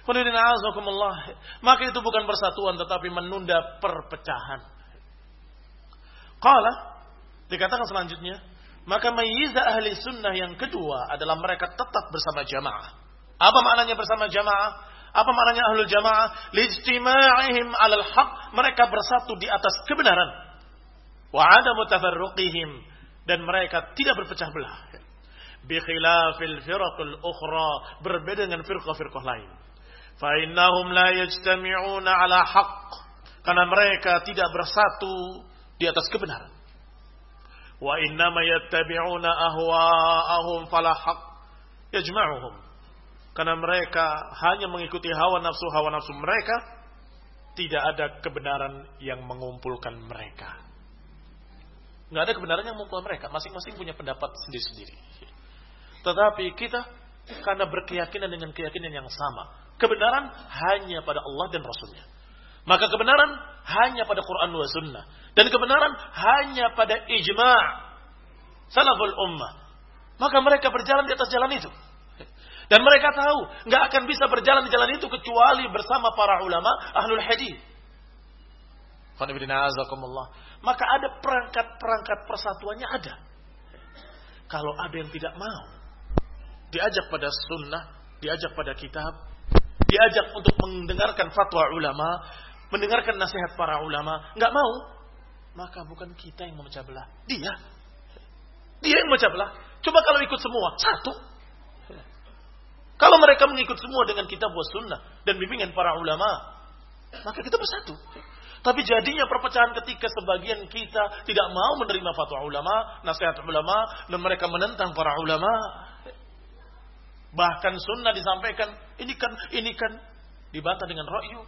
Maka itu bukan persatuan tetapi menunda perpecahan. Qala, dikatakan selanjutnya, maka mayyiza ahli sunnah yang kedua adalah mereka tetap bersama jamaah. Apa maknanya bersama jamaah? Apa maknanya ahlul jamaah? Lijtima'ihim 'alal haq, mereka bersatu di atas kebenaran. Wa 'adamu tafarruqihim, dan mereka tidak berpecah belah. Bi khilafil firaqil ukhra, berbeda dengan firqah-firqah lain. Fa innahum la yajtami'una 'ala haqq, karena mereka tidak bersatu di atas kebenaran. Wa innama yattabi'una ahwa'ahum fala haqq yajma'uhum. Karena mereka hanya mengikuti hawa nafsu hawa nafsu mereka, tidak ada kebenaran yang mengumpulkan mereka. Nggak ada kebenaran yang mengumpulkan mereka. Masing-masing punya pendapat sendiri-sendiri. Tetapi kita karena berkeyakinan dengan keyakinan yang sama, kebenaran hanya pada Allah dan Rasulnya. Maka kebenaran hanya pada Quran wa Sunnah, dan kebenaran hanya pada ijma' salaful ummah. Maka mereka berjalan di atas jalan itu. Dan mereka tahu, nggak akan bisa berjalan di jalan itu kecuali bersama para ulama ahlul hadis. Maka ada perangkat-perangkat persatuannya ada. Kalau ada yang tidak mau, diajak pada sunnah, diajak pada kitab, diajak untuk mendengarkan fatwa ulama, mendengarkan nasihat para ulama, nggak mau, maka bukan kita yang memecah belah, dia, dia yang memecah belah. Coba kalau ikut semua, satu. Kalau mereka mengikut semua dengan kitab wa sunnah dan bimbingan para ulama, maka kita bersatu. Tapi jadinya perpecahan ketika sebagian kita tidak mau menerima fatwa ulama, nasihat ulama, dan mereka menentang para ulama. Bahkan sunnah disampaikan, ini kan, ini kan, dibantah dengan ra'yu.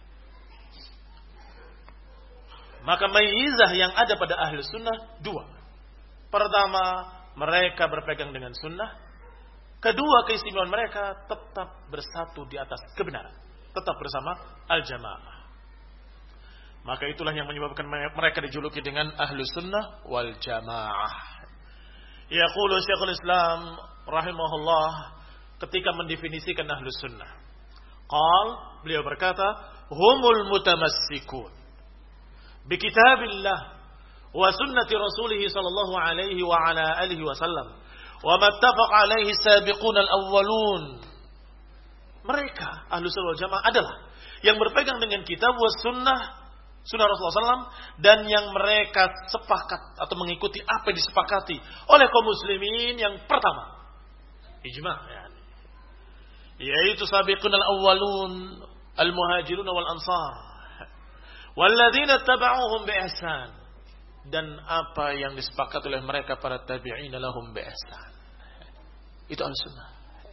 Maka mayyizah yang ada pada ahli sunnah dua. Pertama, mereka berpegang dengan sunnah. Kedua, keistimewaan mereka tetap bersatu di atas kebenaran. Tetap bersama al-jamaah. Maka itulah yang menyebabkan mereka dijuluki dengan ahlu sunnah wal jamaah. Yaqulu Syekhul Islam rahimahullah ketika mendefinisikan ahlu sunnah. Qal, beliau berkata, humul mutamassikun bi kitabillah wa sunnati rasulih sallallahu alaihi wa ala alihi wasallam wa mattafaq alaihi sabiqun al-awwalun. Mereka ahlu sunnah wal jamaah adalah yang berpegang dengan kitab wa sunnah, sunnah Rasulullah sallallahu alaihi wasallam, dan yang mereka sepakat atau mengikuti apa yang disepakati oleh kaum muslimin yang pertama. Ijma' yani. Yaitu sabiqun al-awwalun al-muhajirun wal ansar. Walladzina tabauhum bi ihsan, dan apa yang disepakati oleh mereka para tabi'in lahum bi ihsan. Itu al-sunnah.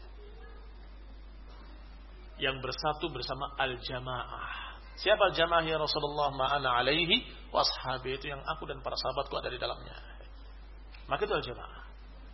Yang bersatu bersama al-jamaah. Siapa al-jamaah ya Rasulullah? Ma'ana alaihi wa ashabi, itu yang aku dan para sahabatku ada di dalamnya. Maka itu al-jamaah.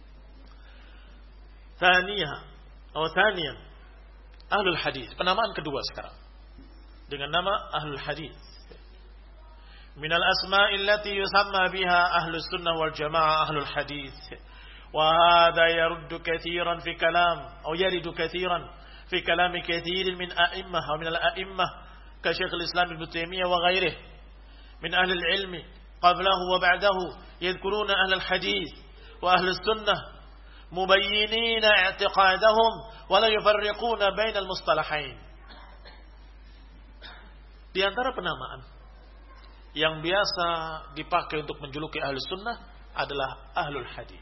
Thaniyah atau thaniyan ahlul hadis. Penamaan kedua sekarang dengan nama ahlul hadis. Min al-asma'i allati yusamma biha ahlus sunnah wal jamaah ahlul hadis. Wa hadha yaruddu katsiran fi kalam atau yaridu katsiran fi kalam katsirin min a'immah wa min al-a'immah ka Syekh al-Islam Ibnu Taimiyah wa ghairihi min ahli al-ilm qablahu wa ba'dahu yadhkuruna ahlul hadis wa ahlus sunnah mubayyinin i'tiqadahum wa la yufarriquna bainal mustalahain. Di antara penamaan yang biasa dipakai untuk menjuluki ahlus sunnah adalah ahlul hadis.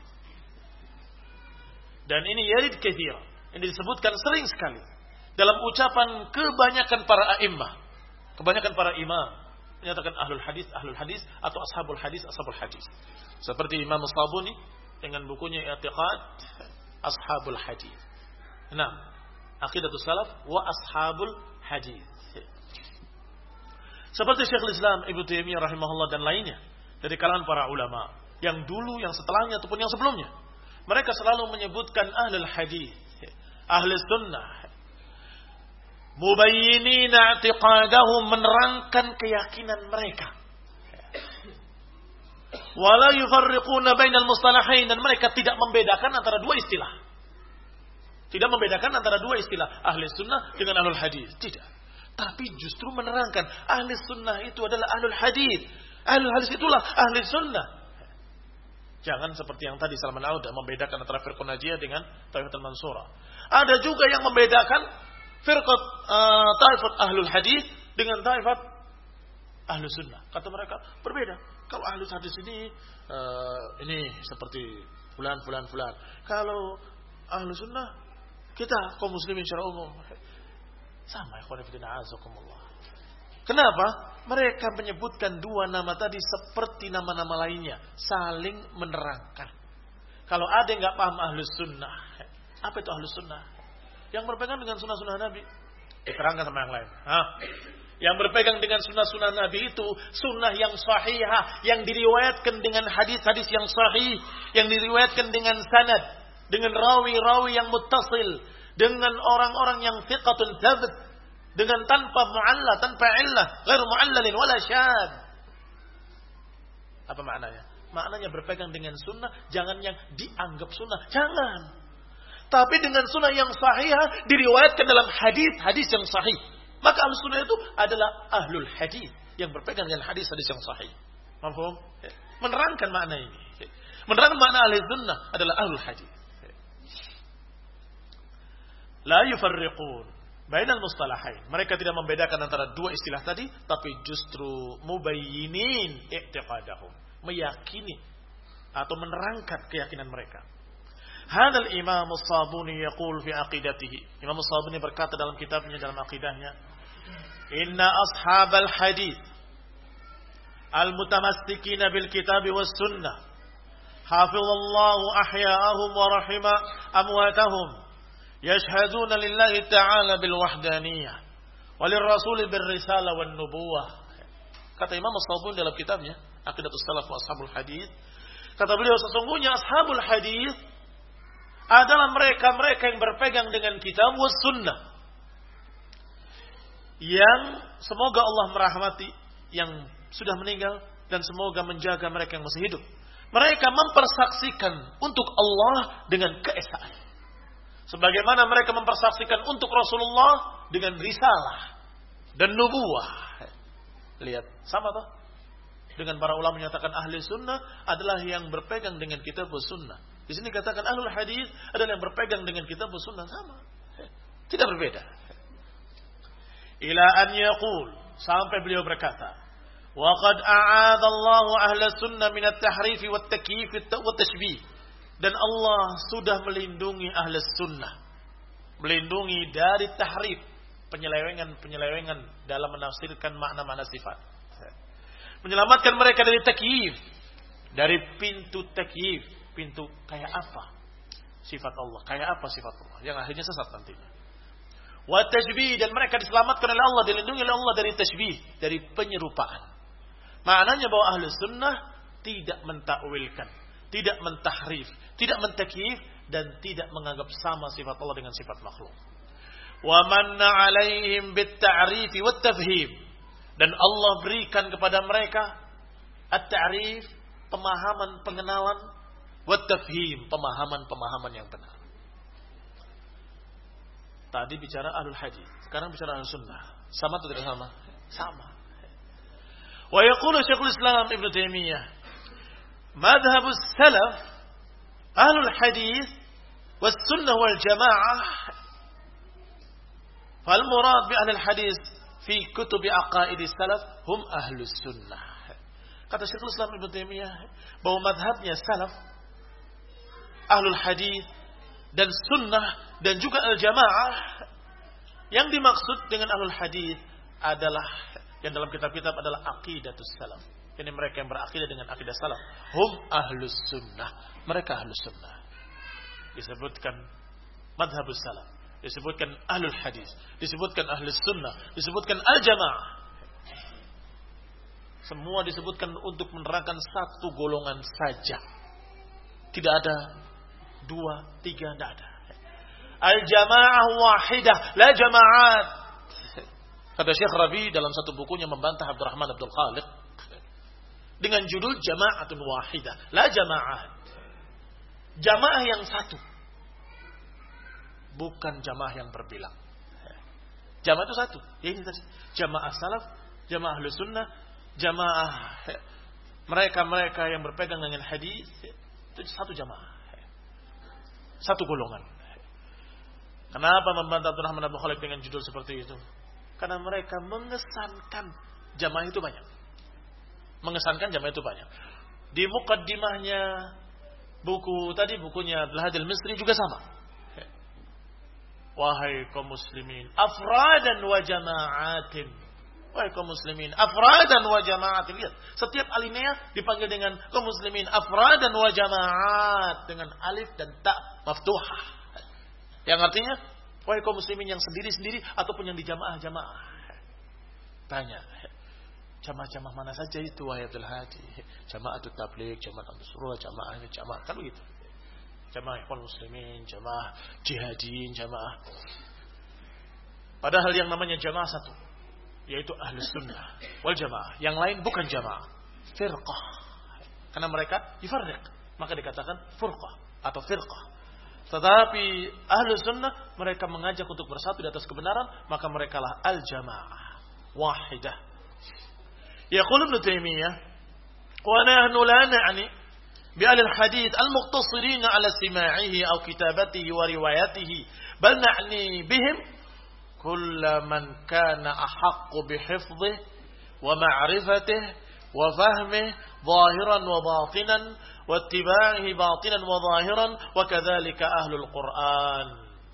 Dan ini yarid katsir, ini disebutkan sering sekali dalam ucapan kebanyakan para a'immah, kebanyakan para imam menyatakan ahlul hadis, ahlul hadis atau ashabul hadis, ashabul hadis. Seperti Imam As-Sabuni dengan bukunya I'tiqad Ashabul Hadis. Nah, Aqidatus Salaf wa Ashabul Hadis. Seperti Syekhul Islam Ibnu Taimiyah rahimahullah dan lainnya dari kalangan para ulama yang dulu, yang setelahnya ataupun yang sebelumnya. Mereka selalu menyebutkan ahlul hadis, ahlus sunnah. Mubayyinina i'tiqadahum, menerangkan keyakinan mereka. Wala yufarriquna bainal mustalahain, dan mereka tidak membedakan antara dua istilah. Tidak membedakan antara dua istilah ahli sunnah dengan ahlul hadis. Tidak. Tapi justru menerangkan ahli sunnah itu adalah ahlul hadis. Ahlul hadis itulah ahli sunnah. Jangan seperti yang tadi Salman Auda membedakan antara firqah Najiyah dengan Taifatul Mansurah. Ada juga yang membedakan firqah uh, Taifat ahlul hadis dengan Taifat ahli sunnah. Kata mereka berbeda. Kalau ahli hadis ini uh, ini seperti fulan fulan fulan. Kalau ahli sunnah kita kaum muslimin secara umum sama. Ikhwan fillah azakumullah. Kenapa? Mereka menyebutkan dua nama tadi seperti nama-nama lainnya, saling menerangkan. Kalau ada yang nggak paham ahli sunnah, apa itu ahli sunnah? Yang berpegang dengan sunnah-sunnah Nabi, diterangkan sama yang lain. Hah? Yang berpegang dengan sunnah-sunnah Nabi itu sunnah yang sahihah, yang diriwayatkan dengan hadis-hadis yang sahih, yang diriwayatkan dengan sanad, dengan rawi-rawi yang muttasil, dengan orang-orang yang thiqatun thabit, dengan tanpa mu'alla, tanpa illah, ghair mu'allalin wala syad. Apa maknanya? Maknanya berpegang dengan sunnah, jangan yang dianggap sunnah, jangan. Tapi dengan sunnah yang sahihah, diriwayatkan dalam hadis-hadis yang sahih. Maka ahlus sunnah itu adalah ahlul hadis yang berpegang dengan hadis-hadis yang sahih. Paham? Menerangkan makna ini. Menerangkan makna ahlus sunnah adalah ahlul hadis. La yufarriqun bainal mustalahain. Mereka tidak membedakan antara dua istilah tadi, tapi justru mubayyinin i'tiqadahum, meyakini atau menerangkan keyakinan mereka. Hadal Imam As-Sabuni yaqul fi aqidatihi. Imam As-Sabuni berkata dalam kitabnya, dalam akidahnya, inna ashabal hadith al-mutamassikina bil kitab was sunnah hafizallahu ahya'ahum wa rahima amwatahum yashhaduna lillahi ta'ala bil wahdaniyah walir rasul bil risalah wan nubuwah. Kata Imam As-Sabuni dalam kitabnya Aqidatus Salaf wa Ashabul Hadith, kata beliau, sesungguhnya ashabul hadith adalah mereka-mereka yang berpegang dengan kitab was sunnah, yang semoga Allah merahmati yang sudah meninggal dan semoga menjaga mereka yang masih hidup. Mereka mempersaksikan untuk Allah dengan keesaan, sebagaimana mereka mempersaksikan untuk Rasulullah dengan risalah dan nubuwah. Lihat, sama toh? Dengan para ulama menyatakan ahli sunnah adalah yang berpegang dengan kitab sunnah. Di sini katakan ahlul hadis adalah yang berpegang dengan kitab sunnah, sama. Tidak berbeda. Ila an yaqul, sampai beliau berkata, wa qad a'adha Allahu ahla sunnah min at-tahrif wa at-takyif wa at-tashbih. Dan Allah sudah melindungi ahli sunnah, melindungi dari tahrif, penyelewengan-penyelewengan dalam menafsirkan makna-makna sifat. Menyelamatkan mereka dari takyif, dari pintu takyif, pintu kayak apa sifat Allah, kayak apa sifat Allah, yang akhirnya sesat nantinya. Wa tashbih, dan mereka diselamatkan oleh Allah, dilindungi oleh Allah dari tashbih, dari penyerupaan. Maknanya bahwa ahli sunnah tidak mentakwilkan, tidak mentahrif, tidak mentakyif, dan tidak menganggap sama sifat Allah dengan sifat makhluk. Wa manna alaihim bit-ta'rif wat-tafhim, dan Allah berikan kepada mereka at-ta'rif, pemahaman, pengenalan, wat-tafhim, pemahaman-pemahaman yang benar. Tadi bicara ahlul hadis, sekarang bicara ahlus sunnah. Sama atau tidak sama? Sama. Wa yaqulu Syekhul Islam Ibnu Taimiyah, madhhabus salaf ahlul hadis was sunnah wal jamaah. Fal murad bi ahlul hadis fi kutub aqaidis salaf hum ahlus sunnah. Kata Syekhul Islam Ibnu Taimiyah bahwa madhabnya salaf, ahlul hadis dan sunnah dan juga al-jamaah, yang dimaksud dengan ahlul hadis adalah yang dalam kitab-kitab adalah aqidatus salaf. Ini mereka yang berakidah dengan akidah salaf. Hum ahlus sunnah, mereka ahlus sunnah. Disebutkan madhabus salaf, disebutkan ahlul hadis, disebutkan ahlus sunnah, disebutkan al-jamaah. Semua disebutkan untuk menerangkan satu golongan saja. Tidak ada dua, tiga, tidak ada. Al-jamaah wahidah, la jama'at. Kata Syekh Rabi dalam satu bukunya membantah Abdurrahman Abdul Khaliq dengan judul Jama'atun wahidah, la jama'at. Jamaah yang satu, bukan jamaah yang berbilang. Jamaah itu satu. Ya ini tadi, jamaah salaf, jamaah ahlus sunnah, jamaah mereka-mereka yang berpegang dengan hadis, itu satu jamaah. Satu golongan. Kenapa membantah Abdurrahman Abdul Khaliq dengan judul seperti itu? Karena mereka mengesankan jamaah itu banyak. Mengesankan jamaah itu banyak. Di muqaddimahnya buku tadi, bukunya Abdul Hadi Al-Misri juga sama. Wahai kaum muslimin, afradan wa jama'atin. Wahai kaum muslimin, afradan wa jama'atin. Lihat, setiap alinea dipanggil dengan kaum muslimin afradan wa jama'at dengan alif dan ta maftuhah. Yang artinya, wahai kaum muslimin yang sendiri-sendiri ataupun yang di jamaah-jamaah. Tanya, jamaah-jamaah mana saja itu wahai Abdul Hadi? Jama'atut tabligh, jamaah Ansarullah, jamaah ini, jamaah kan begitu. Jamaah ikhwan muslimin, jamaah jihadin, jamaah. Padahal yang namanya jamaah satu, yaitu ahlus sunnah wal jamaah. Yang lain bukan jamaah, firqah. Karena mereka yufarriq, maka dikatakan furqah atau firqah. Tetapi ahlus sunnah mereka mengajak untuk bersatu di atas kebenaran, maka merekalah al-jamaah wahidah. Yaqul Ibnu Taimiyah, wa nahnu la na'ni bi ahli al-hadith al-muqtasirin ala sima'ihi aw kitabatihi wa riwayatihi, bal na'ni bihim kull man kana ahaqqu bi hifdhihi wa ma'rifatihi wa fahmihi zahiran wa batinan wa ittiba'ihi batinan wa zahiran wa kadzalika ahlul Qur'an.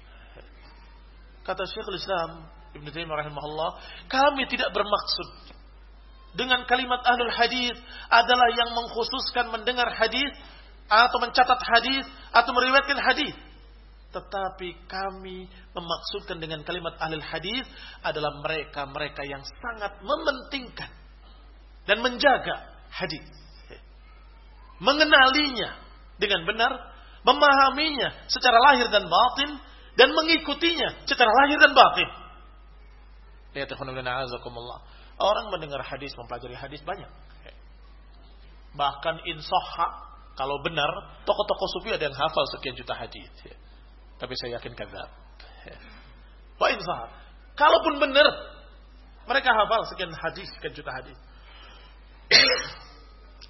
Kata Syekhul Islam Ibnu Taimiyah rahimahullah, kami tidak bermaksud dengan kalimat ahlul hadis adalah yang mengkhususkan mendengar hadis atau mencatat hadis atau meriwayatkan hadis. Tetapi kami memaksudkan dengan kalimat ahlul hadis adalah mereka-mereka yang sangat mementingkan dan menjaga hadis, mengenalinya dengan benar, memahaminya secara lahir dan batin, dan mengikutinya secara lahir dan batin. Lihat azakumullah. Orang mendengar hadis, mempelajari hadis banyak. Bahkan insahha, kalau benar, tokoh-tokoh sufi ada yang hafal sekian juta hadis. Tapi saya yakin kadzab. Wa insahha, kalaupun benar, mereka hafal sekian hadis, sekian juta hadis.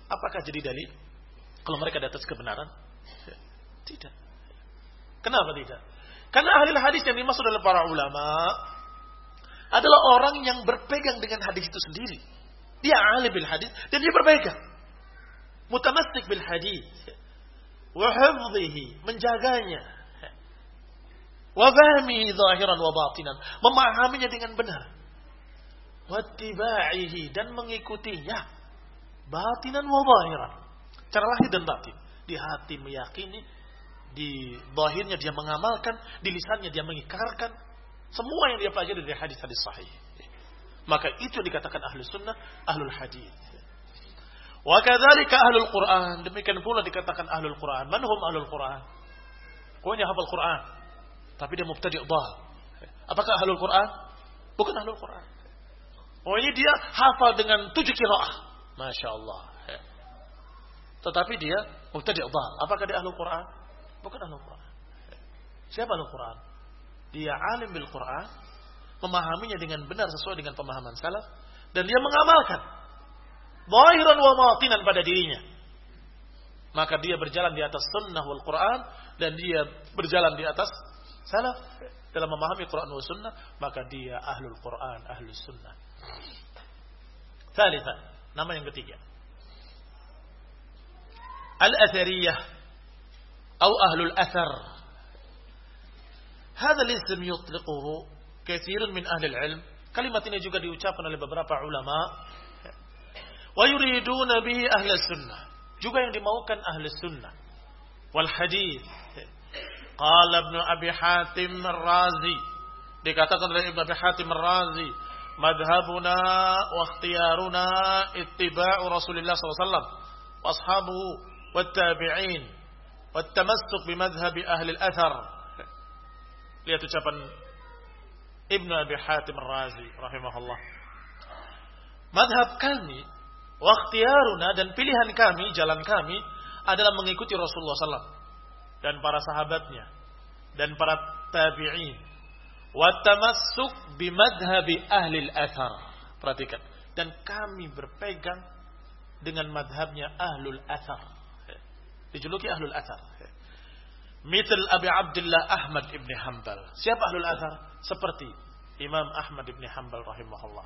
Apakah jadi dalil kalau mereka di atas kebenaran? Tidak. Kenapa tidak? Karena ahli hadis yang dimaksud oleh para ulama adalah orang yang berpegang dengan hadis itu sendiri. Dia ahli bil hadis dan dia berpegang. Mutamassik bil hadis. Wa hifdhihi, menjaganya. Wa fahmihi zahiran wa batinan, memahaminya dengan benar. Wa ittiba'ihi, dan mengikutinya batinan wa zahiran, cara lahir dan batin. Di hati meyakini, di zahirnya dia mengamalkan, di lisannya dia mengikrarkan semua yang dia pelajari dari hadis-hadis sahih. Maka itu dikatakan ahlus sunnah, ahlul hadis. Wa kadzalika ahlul Quran, demikian pula dikatakan ahlul Quran. Man hum ahlul Quran? Pokoknya hafal Quran, tapi dia mubtadi' dhal. Apakah ahlul Quran? Bukan ahlul Quran. Oh, ini dia hafal dengan tujuh qiraah. Masya Allah. Tetapi dia mubtadi' dhal. Apakah dia ahlul Quran? Bukan ahlul Quran. Siapa ahlul Quran? Dia alim bil Quran, memahaminya dengan benar sesuai dengan pemahaman salaf, dan dia mengamalkan zahiran wa batinan pada dirinya. Maka dia berjalan di atas sunnah wal Quran, dan dia berjalan di atas salaf dalam memahami Quran wa sunnah, maka dia ahlul Quran, ahlus sunnah. Thalitha, nama yang ketiga, al-athariyah atau ahlul athar. Hadha al-ism yutliquhu katsirun min ahli al-ilm. Kalimat ini juga diucapkan oleh beberapa ulama. Wa yuriduna bihi ahli sunnah, juga yang dimaukan ahli sunnah wal hadis. Qala Ibnu Abi Hatim Ar-Razi, dikatakan oleh Ibnu Abi Hatim Ar-Razi, madhabuna wa ikhtiyaruna ittiba'u Rasulillah sallallahu alaihi wasallam wa ashabuhu wat tabi'in wat tamassuk bi madhhabi ahli al-athar. Lihat ucapan Ibnu Abi Hatim Ar-Razi rahimahullah. Madhab kami, wa ikhtiyaruna, dan pilihan kami, jalan kami adalah mengikuti Rasulullah sallallahu alaihi wasallam dan para sahabatnya dan para tabi'in, wa tamassuk bi madhhabi ahli al-athar. Perhatikan, dan kami berpegang dengan madhabnya ahlul athar. Dijuluki ahlul athar. Misal Abi Abdullah Ahmad ibn Hanbal. Siapa ahlul athar? Seperti Imam Ahmad ibn Hanbal rahimahullah.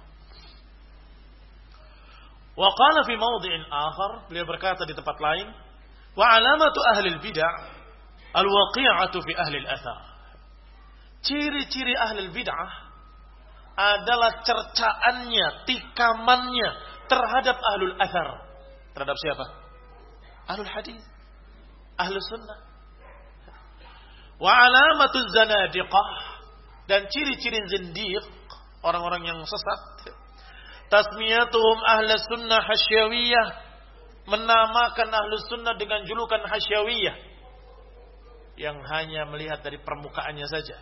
Wa qala fi mawdhi'in akhar, beliau berkata di tempat lain, wa alamatu ahli al-bid'ah al-waqi'atu fi ahli al-athar. Ciri-ciri ahli al-bid'ah adalah cercaannya, tikamannya terhadap ahlul athar. Terhadap siapa? Ahlul hadis, ahlus sunnah. Wa alamatu zanadiqah, dan ciri-ciri zindiq, orang-orang yang sesat, tasmiyatuhum ahlus sunnah hasyawiyah, menamakan ahlus sunnah dengan julukan hasyawiyah, yang hanya melihat dari permukaannya saja.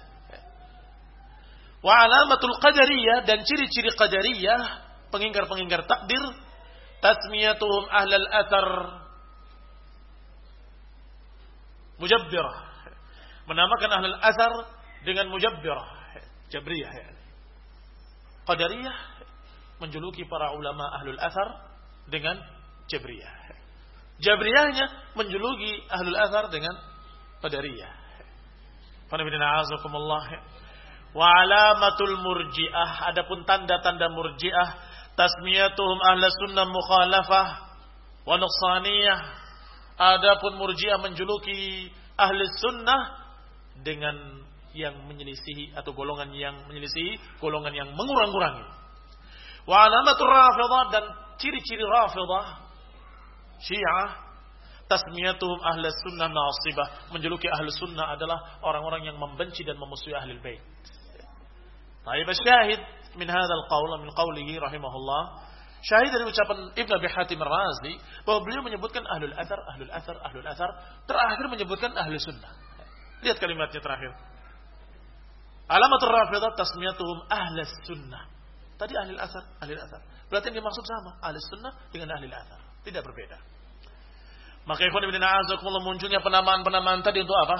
Wa alamatul qadariyah, dan ciri-ciri qadariyah, pengingkar-pengingkar takdir, tasmiyatuhum ahlal athar mujabbirah, menamakan ahlul athar dengan mujabbirah, jabriyah. Qadariyah menjuluki para ulama ahlul athar dengan jabriyah. Jabriyahnya menjuluki ahlul athar dengan qadariyah. Wa alamatul murji'ah, adapun tanda-tanda murji'ah, tasmiyatuhum ahlus sunnah mukhalafah wa nuqsaniyah. Adapun murji'ah menjuluki ahlus sunnah dengan yang menyelisihi, atau golongan yang menyelisihi, golongan yang mengurang-kurangi. Wa alamatur rafidah, dan ciri-ciri rafidah Syiah, tasmiyatuhum ahlus sunnah nasibah, menjuluki ahlus sunnah adalah orang-orang yang membenci dan memusuhi ahlul bait. Baik, syahid min hadzal qaul, min qaulihi rahimahullah, syahid dari ucapan Ibnu Abi Hatim Ar-Razi bahwa beliau menyebutkan ahlul athar, ahlul athar, ahlul athar, terakhir menyebutkan ahlus sunnah. Lihat kalimatnya terakhir. Alamatur rafidah tasmiyatuhum ahlus sunnah. Tadi ahlul athar, ahlul athar. Berarti yang dimaksud sama, ahlus sunnah dengan ahlul athar, tidak berbeda. Maka ikhwan ibn a'azakumullah, munculnya penamaan-penamaan tadi untuk apa?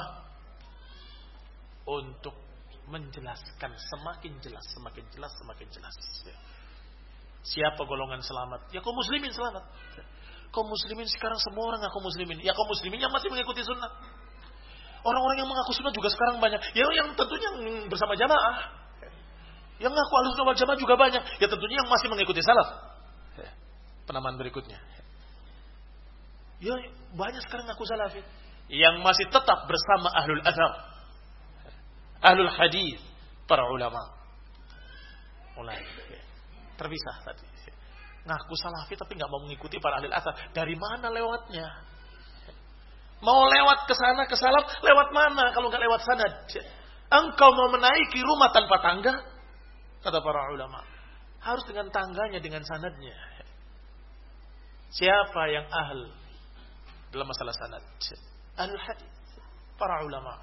Untuk menjelaskan semakin jelas, semakin jelas, semakin jelas. Siapa golongan selamat? Ya kaum muslimin selamat. kaum muslimin sekarang semua orang ngaku muslimin. Ya kaum muslimin yang masih mengikuti sunnah. Orang-orang yang mengaku sunnah juga sekarang banyak. Ya yang tentunya bersama jamaah. Yang ngaku Ahlussunnah wal Jamaah juga banyak. Ya tentunya yang masih mengikuti salaf. Penamaan berikutnya. Ya banyak sekarang ngaku salafi. Yang masih tetap bersama ahlul athar. Ahlul hadis. Para ulama. Mulai. Terpisah tadi. Ngaku salafi tapi nggak mau mengikuti para ahlul athar. Dari mana lewatnya? Mau lewat ke sana ke salaf, lewat mana kalau nggak lewat sanad? Engkau mau menaiki rumah tanpa tangga? Kata para ulama, harus dengan tangganya, dengan sanadnya. Siapa yang ahl dalam masalah sanad? Ahlul hadis, para ulama.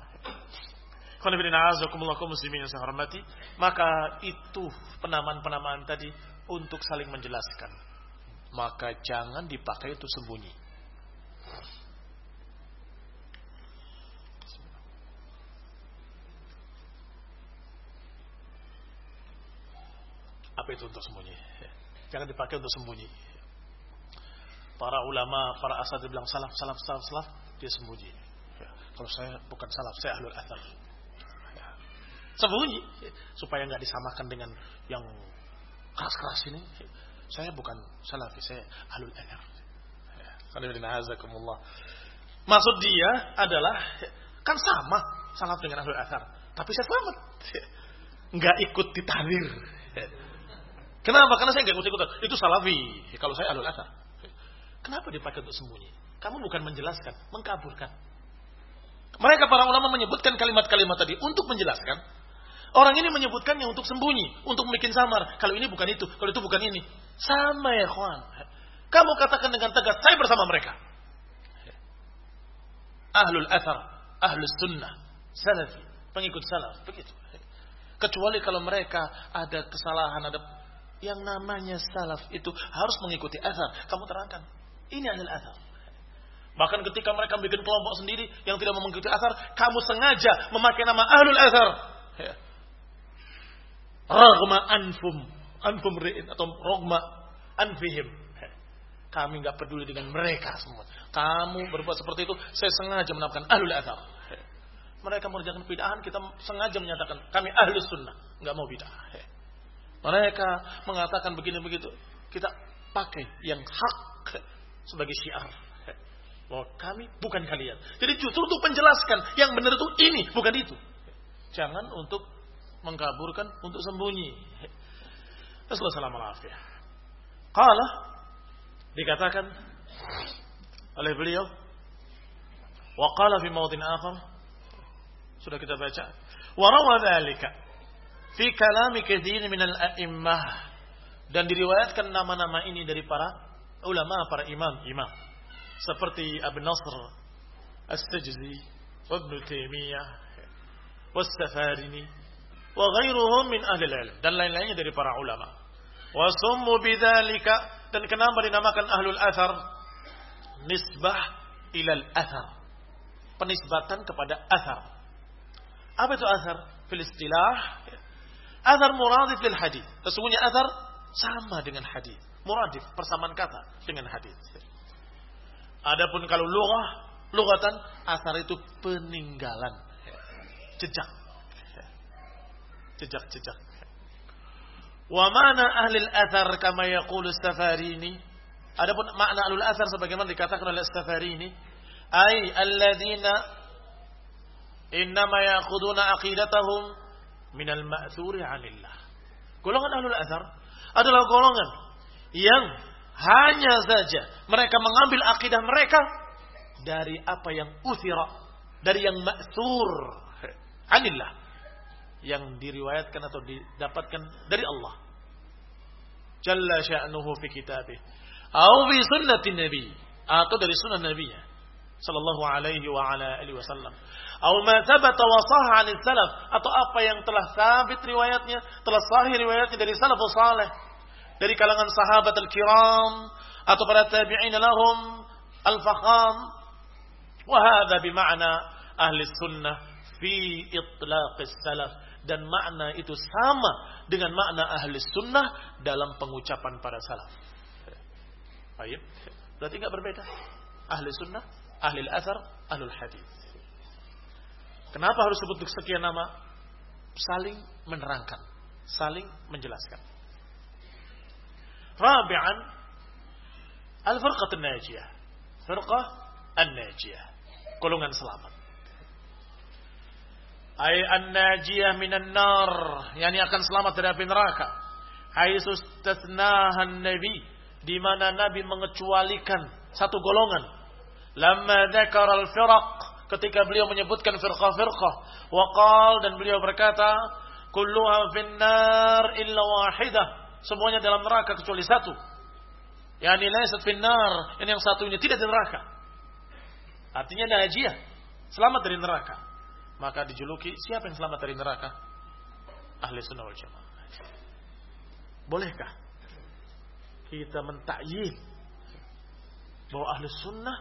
Muslimin yang saya hormati, maka itu penamaan-penamaan tadi untuk saling menjelaskan. Maka jangan dipakai untuk sembunyi. Apa itu untuk sembunyi? Jangan dipakai untuk sembunyi. Para ulama, para asatidz bilang salaf, salaf, salaf, salaf, dia sembunyi. Ya, kalau saya bukan salaf, saya ahlul athar. Ya. Sembunyi supaya nggak disamakan dengan yang keras-keras ini. Saya bukan salafi, saya ahlul athar. Ya. Maksud dia adalah kan sama salaf dengan ahlul athar, tapi saya selamat. Nggak ikut ditahdir. Kenapa? Karena saya nggak ikut-ikutan. Itu salafi. Kalau saya ahlul athar. Kenapa dipakai untuk sembunyi? Kamu bukan menjelaskan, mengkaburkan. Mereka para ulama menyebutkan kalimat-kalimat tadi untuk menjelaskan. Orang ini menyebutkannya untuk sembunyi, untuk bikin samar. Kalau ini bukan itu, kalau itu bukan ini. Sama ya kawan. Kamu katakan dengan tegas, saya bersama mereka. Ahlul athar, ahlus sunnah, salafi, pengikut salaf, begitu. Kecuali kalau mereka ada kesalahan, ada yang namanya salaf itu harus mengikuti athar. Kamu terangkan, ini adalah athar. Bahkan ketika mereka bikin kelompok sendiri yang tidak mau mengikuti athar, kamu sengaja memakai nama ahlul athar. Ya. Raghma anfum, anfum ri'in atau raghma anfihim. Kami enggak peduli dengan mereka semua. Kamu berbuat seperti itu, saya sengaja menamakan ahlul athar. Mereka mengerjakan bid'ah, kita sengaja menyatakan kami ahlus sunnah, enggak mau bid'ah. Mereka mengatakan begini begitu, kita pakai yang hak sebagai syiar. Bahwa kami bukan kalian. Jadi justru untuk menjelaskan yang benar itu ini, bukan itu. Jangan untuk mengkaburkan, untuk sembunyi. Rasulullah sallallahu alaihi wasallam. Qala, dikatakan oleh beliau, wa qala fi mawdin akhar, sudah kita baca, wa rawa dzalika fi kalami katsir min al-a'immah, dan diriwayatkan nama-nama ini dari para ulama, para imam-imam seperti Abu Nasr As-Sajzi, Ibnu Taimiyah, Was-Safarini, wa ghairuhum min ahli al-ilm, dan lain-lainnya dari para ulama. Wa summu bidzalika, dan kenapa dinamakan ahlul athar? Nisbah ilal athar, penisbatan kepada athar. Apa itu athar? Fil istilah, athar muradif lil hadis. Sesungguhnya athar sama dengan hadis. Muradif, persamaan kata dengan hadis. Adapun kalau lughah, lughatan, athar itu peninggalan, jejak. Jejak-jejak. Wa mana ahli al-athar kama yaqulu as-Safarini. Adapun makna ahlul athar sebagaimana dikatakan oleh as-Safarini, ay alladzina innama ya'khuduna aqidatahum minal ma'thuri 'anillah. Golongan ahlul athar adalah golongan yang hanya saja mereka mengambil akidah mereka dari apa yang uthira, dari yang ma'thur 'anillah, yang diriwayatkan atau didapatkan dari Allah jalla sya'nuhu fi kitabih, atau fi sunnatin nabi, atau dari sunnah Nabi sallallahu alaihi wa ala alihi wasallam, atau ma thabata wa sahha 'anil salaf, atau apa yang telah sabit riwayatnya, telah sahih riwayatnya dari salafus saleh, dari kalangan sahabat al-kiram atau para tabi'in lahum al-faqam. Wa hadha bi ma'na ahli sunnah fi itlaq as-salaf, dan makna itu sama dengan makna ahli sunnah dalam pengucapan para salaf. Baik. Berarti enggak berbeda. Ahli sunnah, ahli al-athar, ahlul hadis. Kenapa harus sebut sekian nama? Saling menerangkan, saling menjelaskan. Rabi'an, al-firqah an-najiyah. Firqah an-najiyah. Golongan selamat. Ay an-najiyah minan nar, yakni akan selamat dari api neraka. Haitsu istathnaha an-nabi, di mana Nabi mengecualikan satu golongan. Lamma dzakara al-firaq, ketika beliau menyebutkan firqah-firqah, waqal, dan beliau berkata, kulluha finnar illa wahidah, semuanya dalam neraka kecuali satu. Yani laysat finnar, ini yang satu ini tidak di neraka. Artinya najiyah, selamat dari neraka. Maka dijuluki siapa yang selamat dari neraka? Ahli sunnah wal jamaah. Bolehkah kita mentakyin bahwa ahli sunnah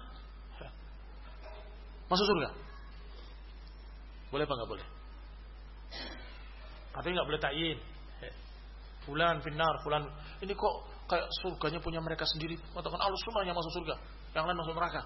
masuk surga? Boleh apa enggak boleh? Katanya enggak boleh takyin. Fulan finnar, fulan. Ini kok kayak surganya punya mereka sendiri. Katakan ahli sunnah yang masuk surga, yang lain masuk neraka.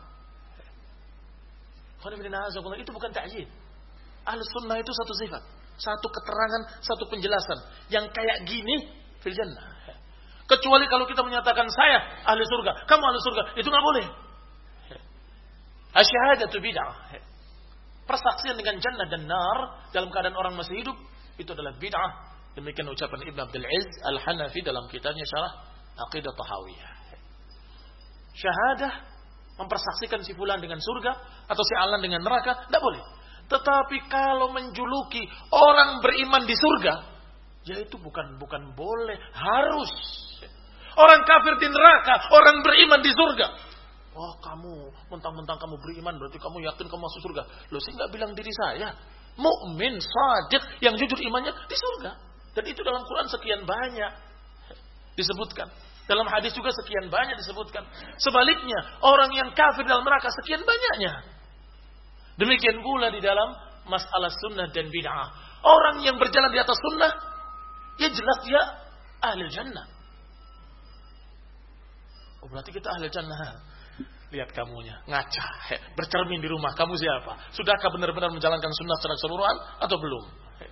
Itu bukan takyin. Ahli sunnah itu satu sifat, satu keterangan, satu penjelasan yang kayak gini fil jannah. Kecuali kalau kita menyatakan saya ahli surga, kamu ahli surga, itu enggak boleh. Asyhadatu bid'ah. Persaksian dengan jannah dan nar dalam keadaan orang masih hidup itu adalah bid'ah. Demikian ucapan Ibn Abdul Aziz Al-Hanafi dalam kitabnya Syarah Aqidah Tahawiyah. Syahadah mempersaksikan si fulan dengan surga atau si alan dengan neraka tidak boleh. Tetapi kalau menjuluki orang beriman di surga, ya itu bukan bukan boleh, harus. Orang kafir di neraka, orang beriman di surga. Wah, kamu mentang-mentang kamu beriman berarti kamu yakin kamu masuk surga. Loh, saya enggak bilang diri saya. Mukmin shadiq yang jujur imannya di surga. Dan itu dalam Quran sekian banyak disebutkan. Dalam hadis juga sekian banyak disebutkan. Sebaliknya, orang yang kafir dalam neraka sekian banyaknya. Demikian pula di dalam masalah sunnah dan bid'ah. Orang yang berjalan di atas sunnah, ya jelas dia ahli jannah. Oh, berarti kita ahli jannah. Lihat kamunya, ngaca, bercermin di rumah, kamu siapa? Sudahkah benar-benar menjalankan sunnah secara keseluruhan atau belum?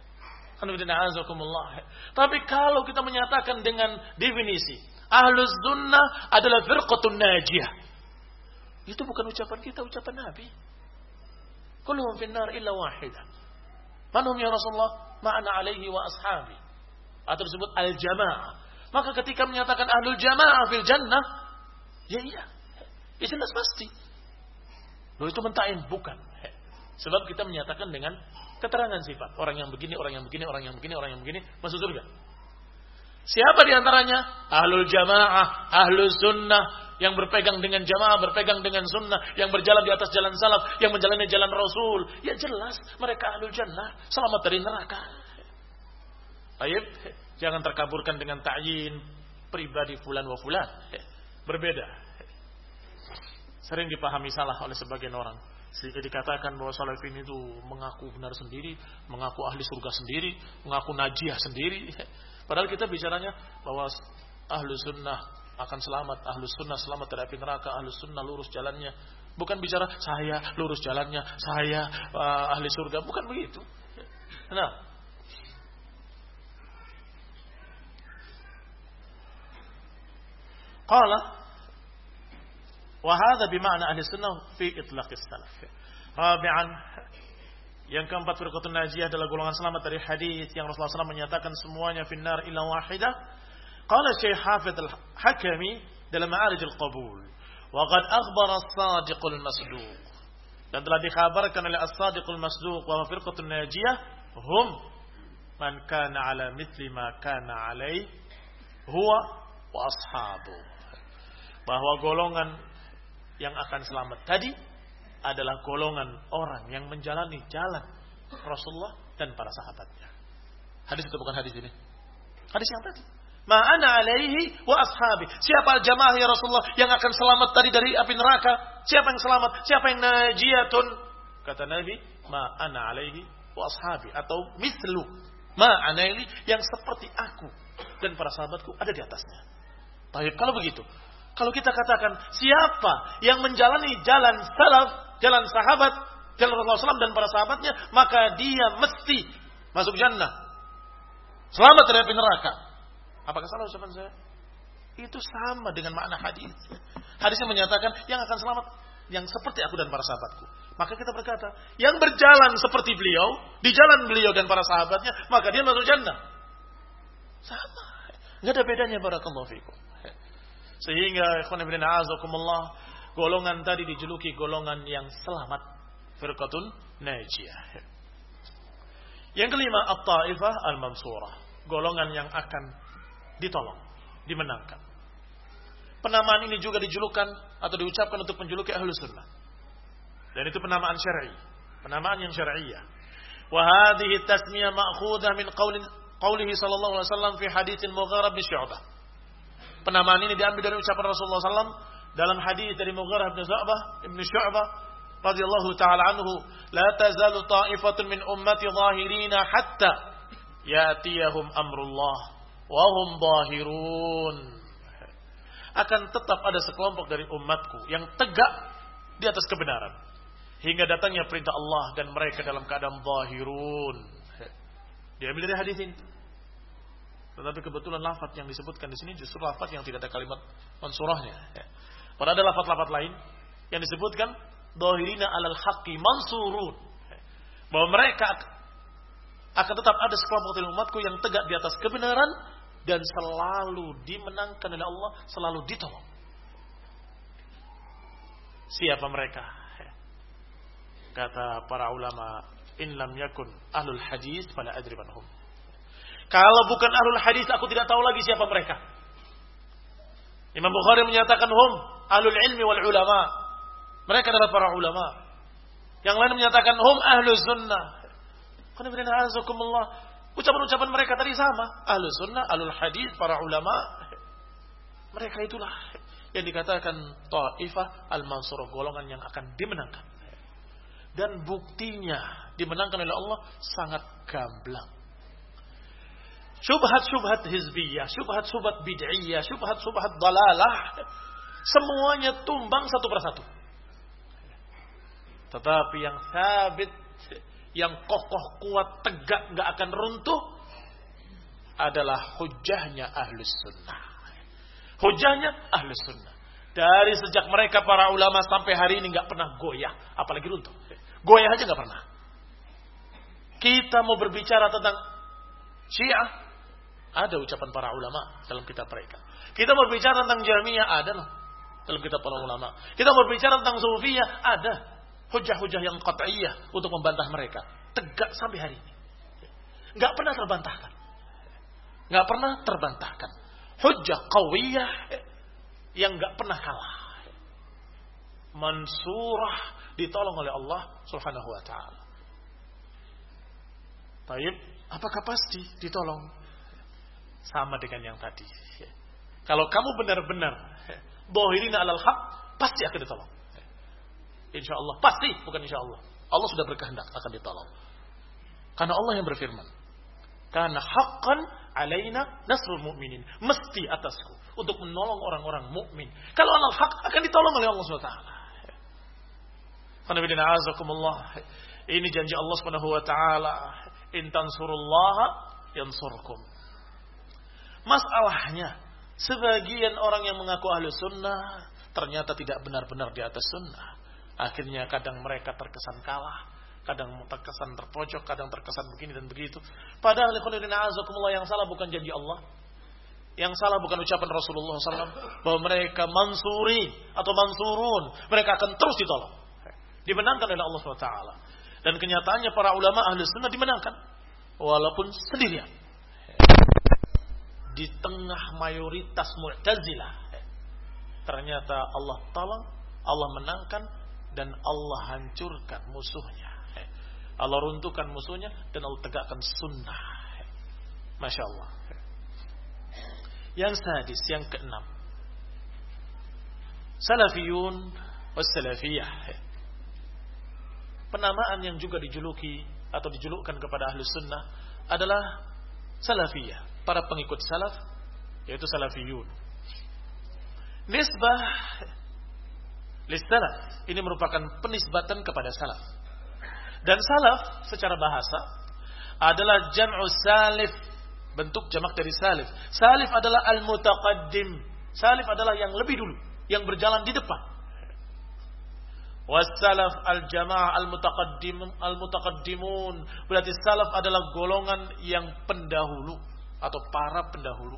Tapi kalau kita menyatakan dengan definisi ahlus sunnah adalah firqatun najiyah, itu bukan ucapan kita, ucapan Nabi. Kulluhum finnar illa wahidah. Man hum ya Rasulullah? Ma'ana alaihi wa ashabi. Atau disebut al-jamaah. Maka ketika menyatakan ahlul jamaah fil jannah, ya iya, ya jelas pasti. Loh, itu mentain, bukan. Sebab kita menyatakan dengan keterangan sifat. Orang yang begini, orang yang begini, orang yang begini, orang yang begini masuk surga. Siapa di antaranya? Ahlul jamaah, ahlul sunnah, yang berpegang dengan jamaah, berpegang dengan sunnah, yang berjalan di atas jalan salaf, yang menjalani jalan Rasul. Ya jelas mereka ahlul jannah, selamat dari neraka. Baik, jangan terkaburkan dengan ta'yin pribadi fulan wa fulan. Berbeda. Sering dipahami salah oleh sebagian orang. Sehingga dikatakan bahwa salafin itu mengaku benar sendiri, mengaku ahli surga sendiri, mengaku najiyah sendiri. Padahal kita bicaranya bahwa ahlu sunnah akan selamat, ahlu sunnah selamat dari api neraka, ahlu sunnah lurus jalannya. Bukan bicara saya lurus jalannya, saya uh, ahli surga, bukan begitu. Nah, qala wa hadha bima'na ahli sunnah fi itlaqis salaf. Rabi'an, yang keempat, firqatun najiyah adalah golongan selamat dari hadis yang Rasulullah shallallahu alaihi wasallam menyatakan semuanya finnar illa wahidah. Qala Syekh Hafidz Al-Hakami dalam Ma'arij Al-Qabul, wa qad akhbara as-sadiqul masduq, dan telah dikhabarkan oleh as-sadiqul masduq bahwa firqatun najiyah hum man kana ala mithli ma kana alaihi huwa wa ashabu, bahwa golongan yang akan selamat tadi adalah golongan orang yang menjalani jalan Rasulullah dan para sahabatnya. Hadis itu bukan hadis ini. Hadis yang tadi. Ma'ana alaihi wa ashabi. Siapa jamaah ya Rasulullah yang akan selamat tadi dari api neraka? Siapa yang selamat? Siapa yang najiyatun? Kata Nabi, ma'ana alaihi wa ashabi. Atau mislu ma'ana alaihi, yang seperti aku dan para sahabatku ada di atasnya. Baik, kalau begitu, Kalau kita katakan siapa yang menjalani jalan salaf, jalan sahabat, jalan Rasulullah shallallahu alaihi wasallam dan para sahabatnya, maka dia mesti masuk jannah, selamat dari api neraka. Apakah salah ucapan saya? Itu sama dengan makna hadis. Hadisnya menyatakan yang akan selamat yang seperti aku dan para sahabatku. Maka kita berkata, yang berjalan seperti beliau, di jalan beliau dan para sahabatnya, maka dia masuk jannah. Sama. Enggak ada bedanya, barakallahu fikum. Sehingga ikhwan fillah a'azakumullah, golongan tadi dijuluki golongan yang selamat, firqatun najiyah. Yang kelima, at-taifah al-mansurah, golongan yang akan ditolong, dimenangkan. Penamaan ini juga dijulukan atau diucapkan untuk menjuluki Ahlus Sunnah. Dan itu penamaan syar'i, penamaan yang syar'iyah. Wa hadhihi tasmiyah ma'khudah min qauli qaulihi sallallahu alaihi wasallam fi haditsil Mughirah bin Syu'bah. Penamaan ini diambil dari ucapan Rasulullah sallallahu alaihi wasallam dalam hadis dari Mughirah bin Syu'bah, Ibnu Syu'bah radhiyallahu taala anhu, la tazalu ta'ifatun min ummati zahirina hatta yatiyahum amrullah wa hum zahirun. Akan tetap ada sekelompok dari umatku yang tegak di atas kebenaran hingga datangnya perintah Allah dan mereka dalam keadaan zahirun. Diambil dari hadis ini. Tetapi kebetulan lafaz yang disebutkan di sini justru lafaz yang tidak ada kalimat mansurahnya. Padahal ada lafaz-lafaz lain yang disebutkan dhahirina alal haqqi mansurun. Bahwa mereka akan tetap ada sekelompok dari umatku yang tegak di atas kebenaran dan selalu dimenangkan oleh Allah, selalu ditolong. Siapa mereka? Kata para ulama, in lam yakun ahlul hadis fala adri man hum. Kalau bukan ahlul hadis, aku tidak tahu lagi siapa mereka. Imam Bukhari menyatakan hum ahlul ilmi wal ulama. Mereka adalah para ulama. Yang lain menyatakan hum ahlus sunnah. Ucapan-ucapan mereka tadi sama. Ahlus sunnah, ahlul hadis, para ulama. Mereka itulah yang dikatakan taifah al-mansurah, golongan yang akan dimenangkan. Dan buktinya dimenangkan oleh Allah sangat gamblang. Syubhat-syubhat hizbiyah, syubhat-syubhat bid'iyah, syubhat-syubhat dalalah, semuanya tumbang satu persatu. Tetapi yang sabit, yang kokoh, kuat, tegak, gak akan runtuh adalah hujahnya Ahlus Sunnah. Hujahnya Ahlus Sunnah. Dari sejak mereka para ulama sampai hari ini gak pernah goyah, apalagi runtuh. Goyah aja gak pernah. Kita mau berbicara tentang Syiah, ada ucapan para ulama dalam kitab mereka. Kita berbicara tentang Jahmiyah, ada loh dalam kitab para ulama. Kita berbicara tentang Sufiyah, ada hujah-hujah yang qat'iyah untuk membantah mereka. Tegak sampai hari ini. Gak pernah terbantahkan. Gak pernah terbantahkan. Hujah qawiyah yang gak pernah kalah. Mansurah, ditolong oleh Allah Subhanahu wa ta'ala. Taib, apakah pasti ditolong? Sama dengan yang tadi. Kalau kamu benar-benar dhahirina alal haq, pasti akan ditolong. Insya Allah, pasti, bukan insya Allah. Allah sudah berkehendak akan ditolong. Karena Allah yang berfirman, karena haqqan alaina nasrul mu'minin, mesti atasku untuk menolong orang-orang mukmin. Kalau alal haq akan ditolong oleh Allah subhanahu wa taala. Qanabilina azakumullah. Ini janji Allah subhanahu wa taala, in tansurullaha yansurkum. Masalahnya, sebagian orang yang mengaku ahli sunnah ternyata tidak benar-benar di atas sunnah. Akhirnya kadang mereka terkesan kalah, kadang terkesan terpojok, kadang terkesan begini dan begitu. Padahal yang salah bukan janji Allah, yang salah bukan ucapan Rasulullah shallallahu alaihi wasallam bahwa mereka mansuri atau mansurun, mereka akan terus ditolong, dimenangkan oleh Allah subhanahu wa taala. Dan kenyataannya para ulama ahli sunnah dimenangkan walaupun sendirian. Di tengah mayoritas Mu'tazilah, ternyata Allah tolong, Allah menangkan, dan Allah hancurkan musuhnya. Allah runtuhkan musuhnya dan Allah tegakkan sunnah. Masya Allah. Yang sadis, yang keenam, Salafiyun wassalafiyah. Penamaan yang juga dijuluki atau dijulukkan kepada ahli sunnah adalah Salafiyah, para pengikut salaf, yaitu salafiyun. Nisbah lis-salaf ini merupakan penisbatan kepada salaf. Dan salaf secara bahasa adalah jam'u salif, bentuk jamak dari salif. Salif adalah al-mutaqaddim. Salif adalah yang lebih dulu, yang berjalan di depan. Was-salaf al-jama'ah al-mutaqaddim al-mutaqaddimun. Berarti salaf adalah golongan yang pendahulu atau para pendahulu.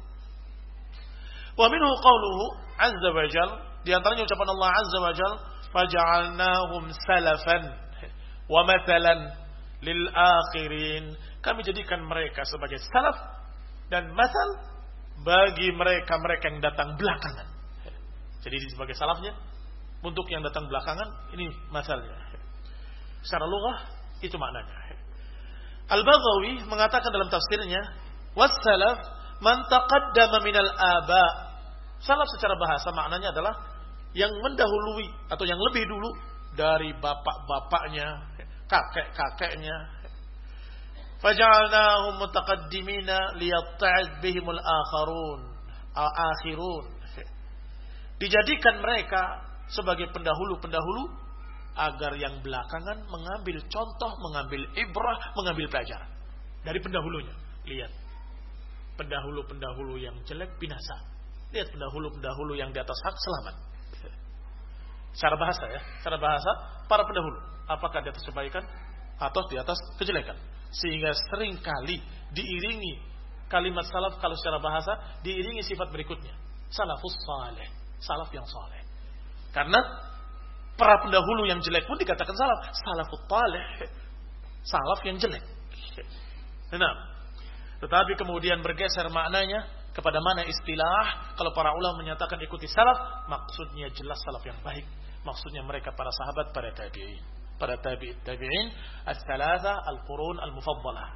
Wa minhu qawluhu azza wa jal, di antaranya ucapan Allah azza wa jal, faja'alnahum salafan wa mathalan lil akhirin. Kami jadikan mereka sebagai salaf dan mathal bagi mereka-mereka yang datang belakangan. Jadi sebagai salafnya untuk yang datang belakangan, ini masalahnya. Secara lughah itu maknanya. Al-Baghawi mengatakan dalam tafsirnya, was-salaf man taqaddama minal aba. Salaf secara bahasa maknanya adalah yang mendahului atau yang lebih dulu dari bapak-bapaknya, kakek-kakeknya. Faja'alnahum mutaqaddimina liyatta'id bihimul akharun, al-akhirun. Dijadikan mereka sebagai pendahulu-pendahulu agar yang belakangan mengambil contoh, mengambil ibrah, mengambil pelajaran dari pendahulunya. Lihat pendahulu-pendahulu yang jelek binasa. Lihat pendahulu-pendahulu yang di atas hak selamat. Secara bahasa ya, secara bahasa para pendahulu apakah di atas kebaikan atau di atas kejelekan. Sehingga seringkali diiringi kalimat salaf kalau secara bahasa diiringi sifat berikutnya. Salafus saleh, salaf yang saleh. Karena para pendahulu yang jelek pun dikatakan salaf. Salafut taleh, salaf yang jelek. Nah, tetapi kemudian bergeser maknanya kepada mana istilah. Kalau para ulama menyatakan ikuti salaf, maksudnya jelas salaf yang baik. Maksudnya mereka para sahabat, para tabi'in, para tabi'in, tabi'in, as-salasa, al-qurun, al-mufaddalah.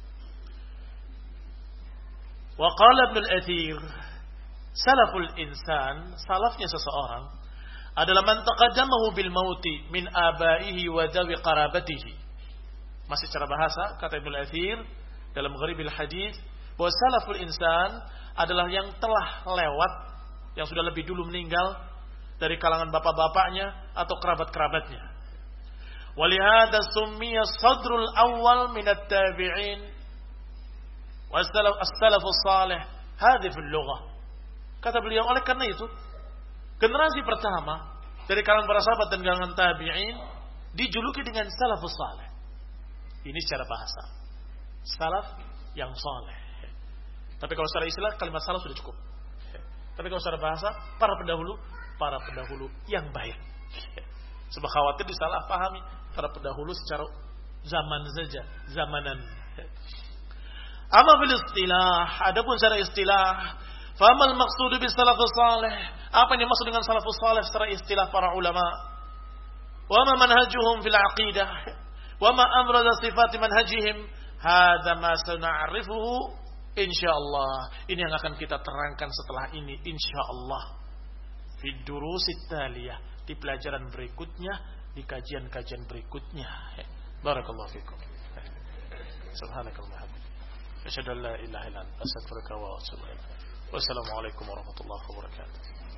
Wa qala Ibn al-Athir, salaful insan, salafnya seseorang adalah man taqaddamahu bil mauti min abaihi wa dawi qarabatihi. Masih secara bahasa kata Ibnu Al-Athir dalam Gharibil Hadis bahwa salaful insan adalah yang telah lewat, yang sudah lebih dulu meninggal dari kalangan bapak-bapaknya atau kerabat-kerabatnya. Walihada summiya sadrul awal min at-tabi'in wa as-salafus salih hadhi fil lughah. Kata beliau, oleh karena itu generasi pertama dari kalangan para sahabat dan kalangan tabi'in dijuluki dengan salafus saleh. Ini secara bahasa. Salaf yang saleh. Tapi kalau secara istilah kalimat salaf sudah cukup. Tapi kalau secara bahasa para pendahulu, para pendahulu yang baik. Sebab khawatir disalah pahami para pendahulu secara zaman saja, zamanan. Amma bil istilah, adapun secara istilah, famal maqsudu bis salafus salih, apa yang dimaksud dengan salafus salih secara istilah para ulama? Wa ma manhajuhum fil aqidah, wa ma amrada sifat manhajihim, hadza ma sana'rifuhu insyaallah. Ini yang akan kita terangkan setelah ini insyaallah. Fi durusit taliyah, di pelajaran berikutnya, di kajian-kajian berikutnya. Barakallahu fikum. Subhanakallahumma asyhadu an la ilaha illa anta astaghfiruka wa atubu ilaik. Wassalamualaikum warahmatullahi wabarakatuh.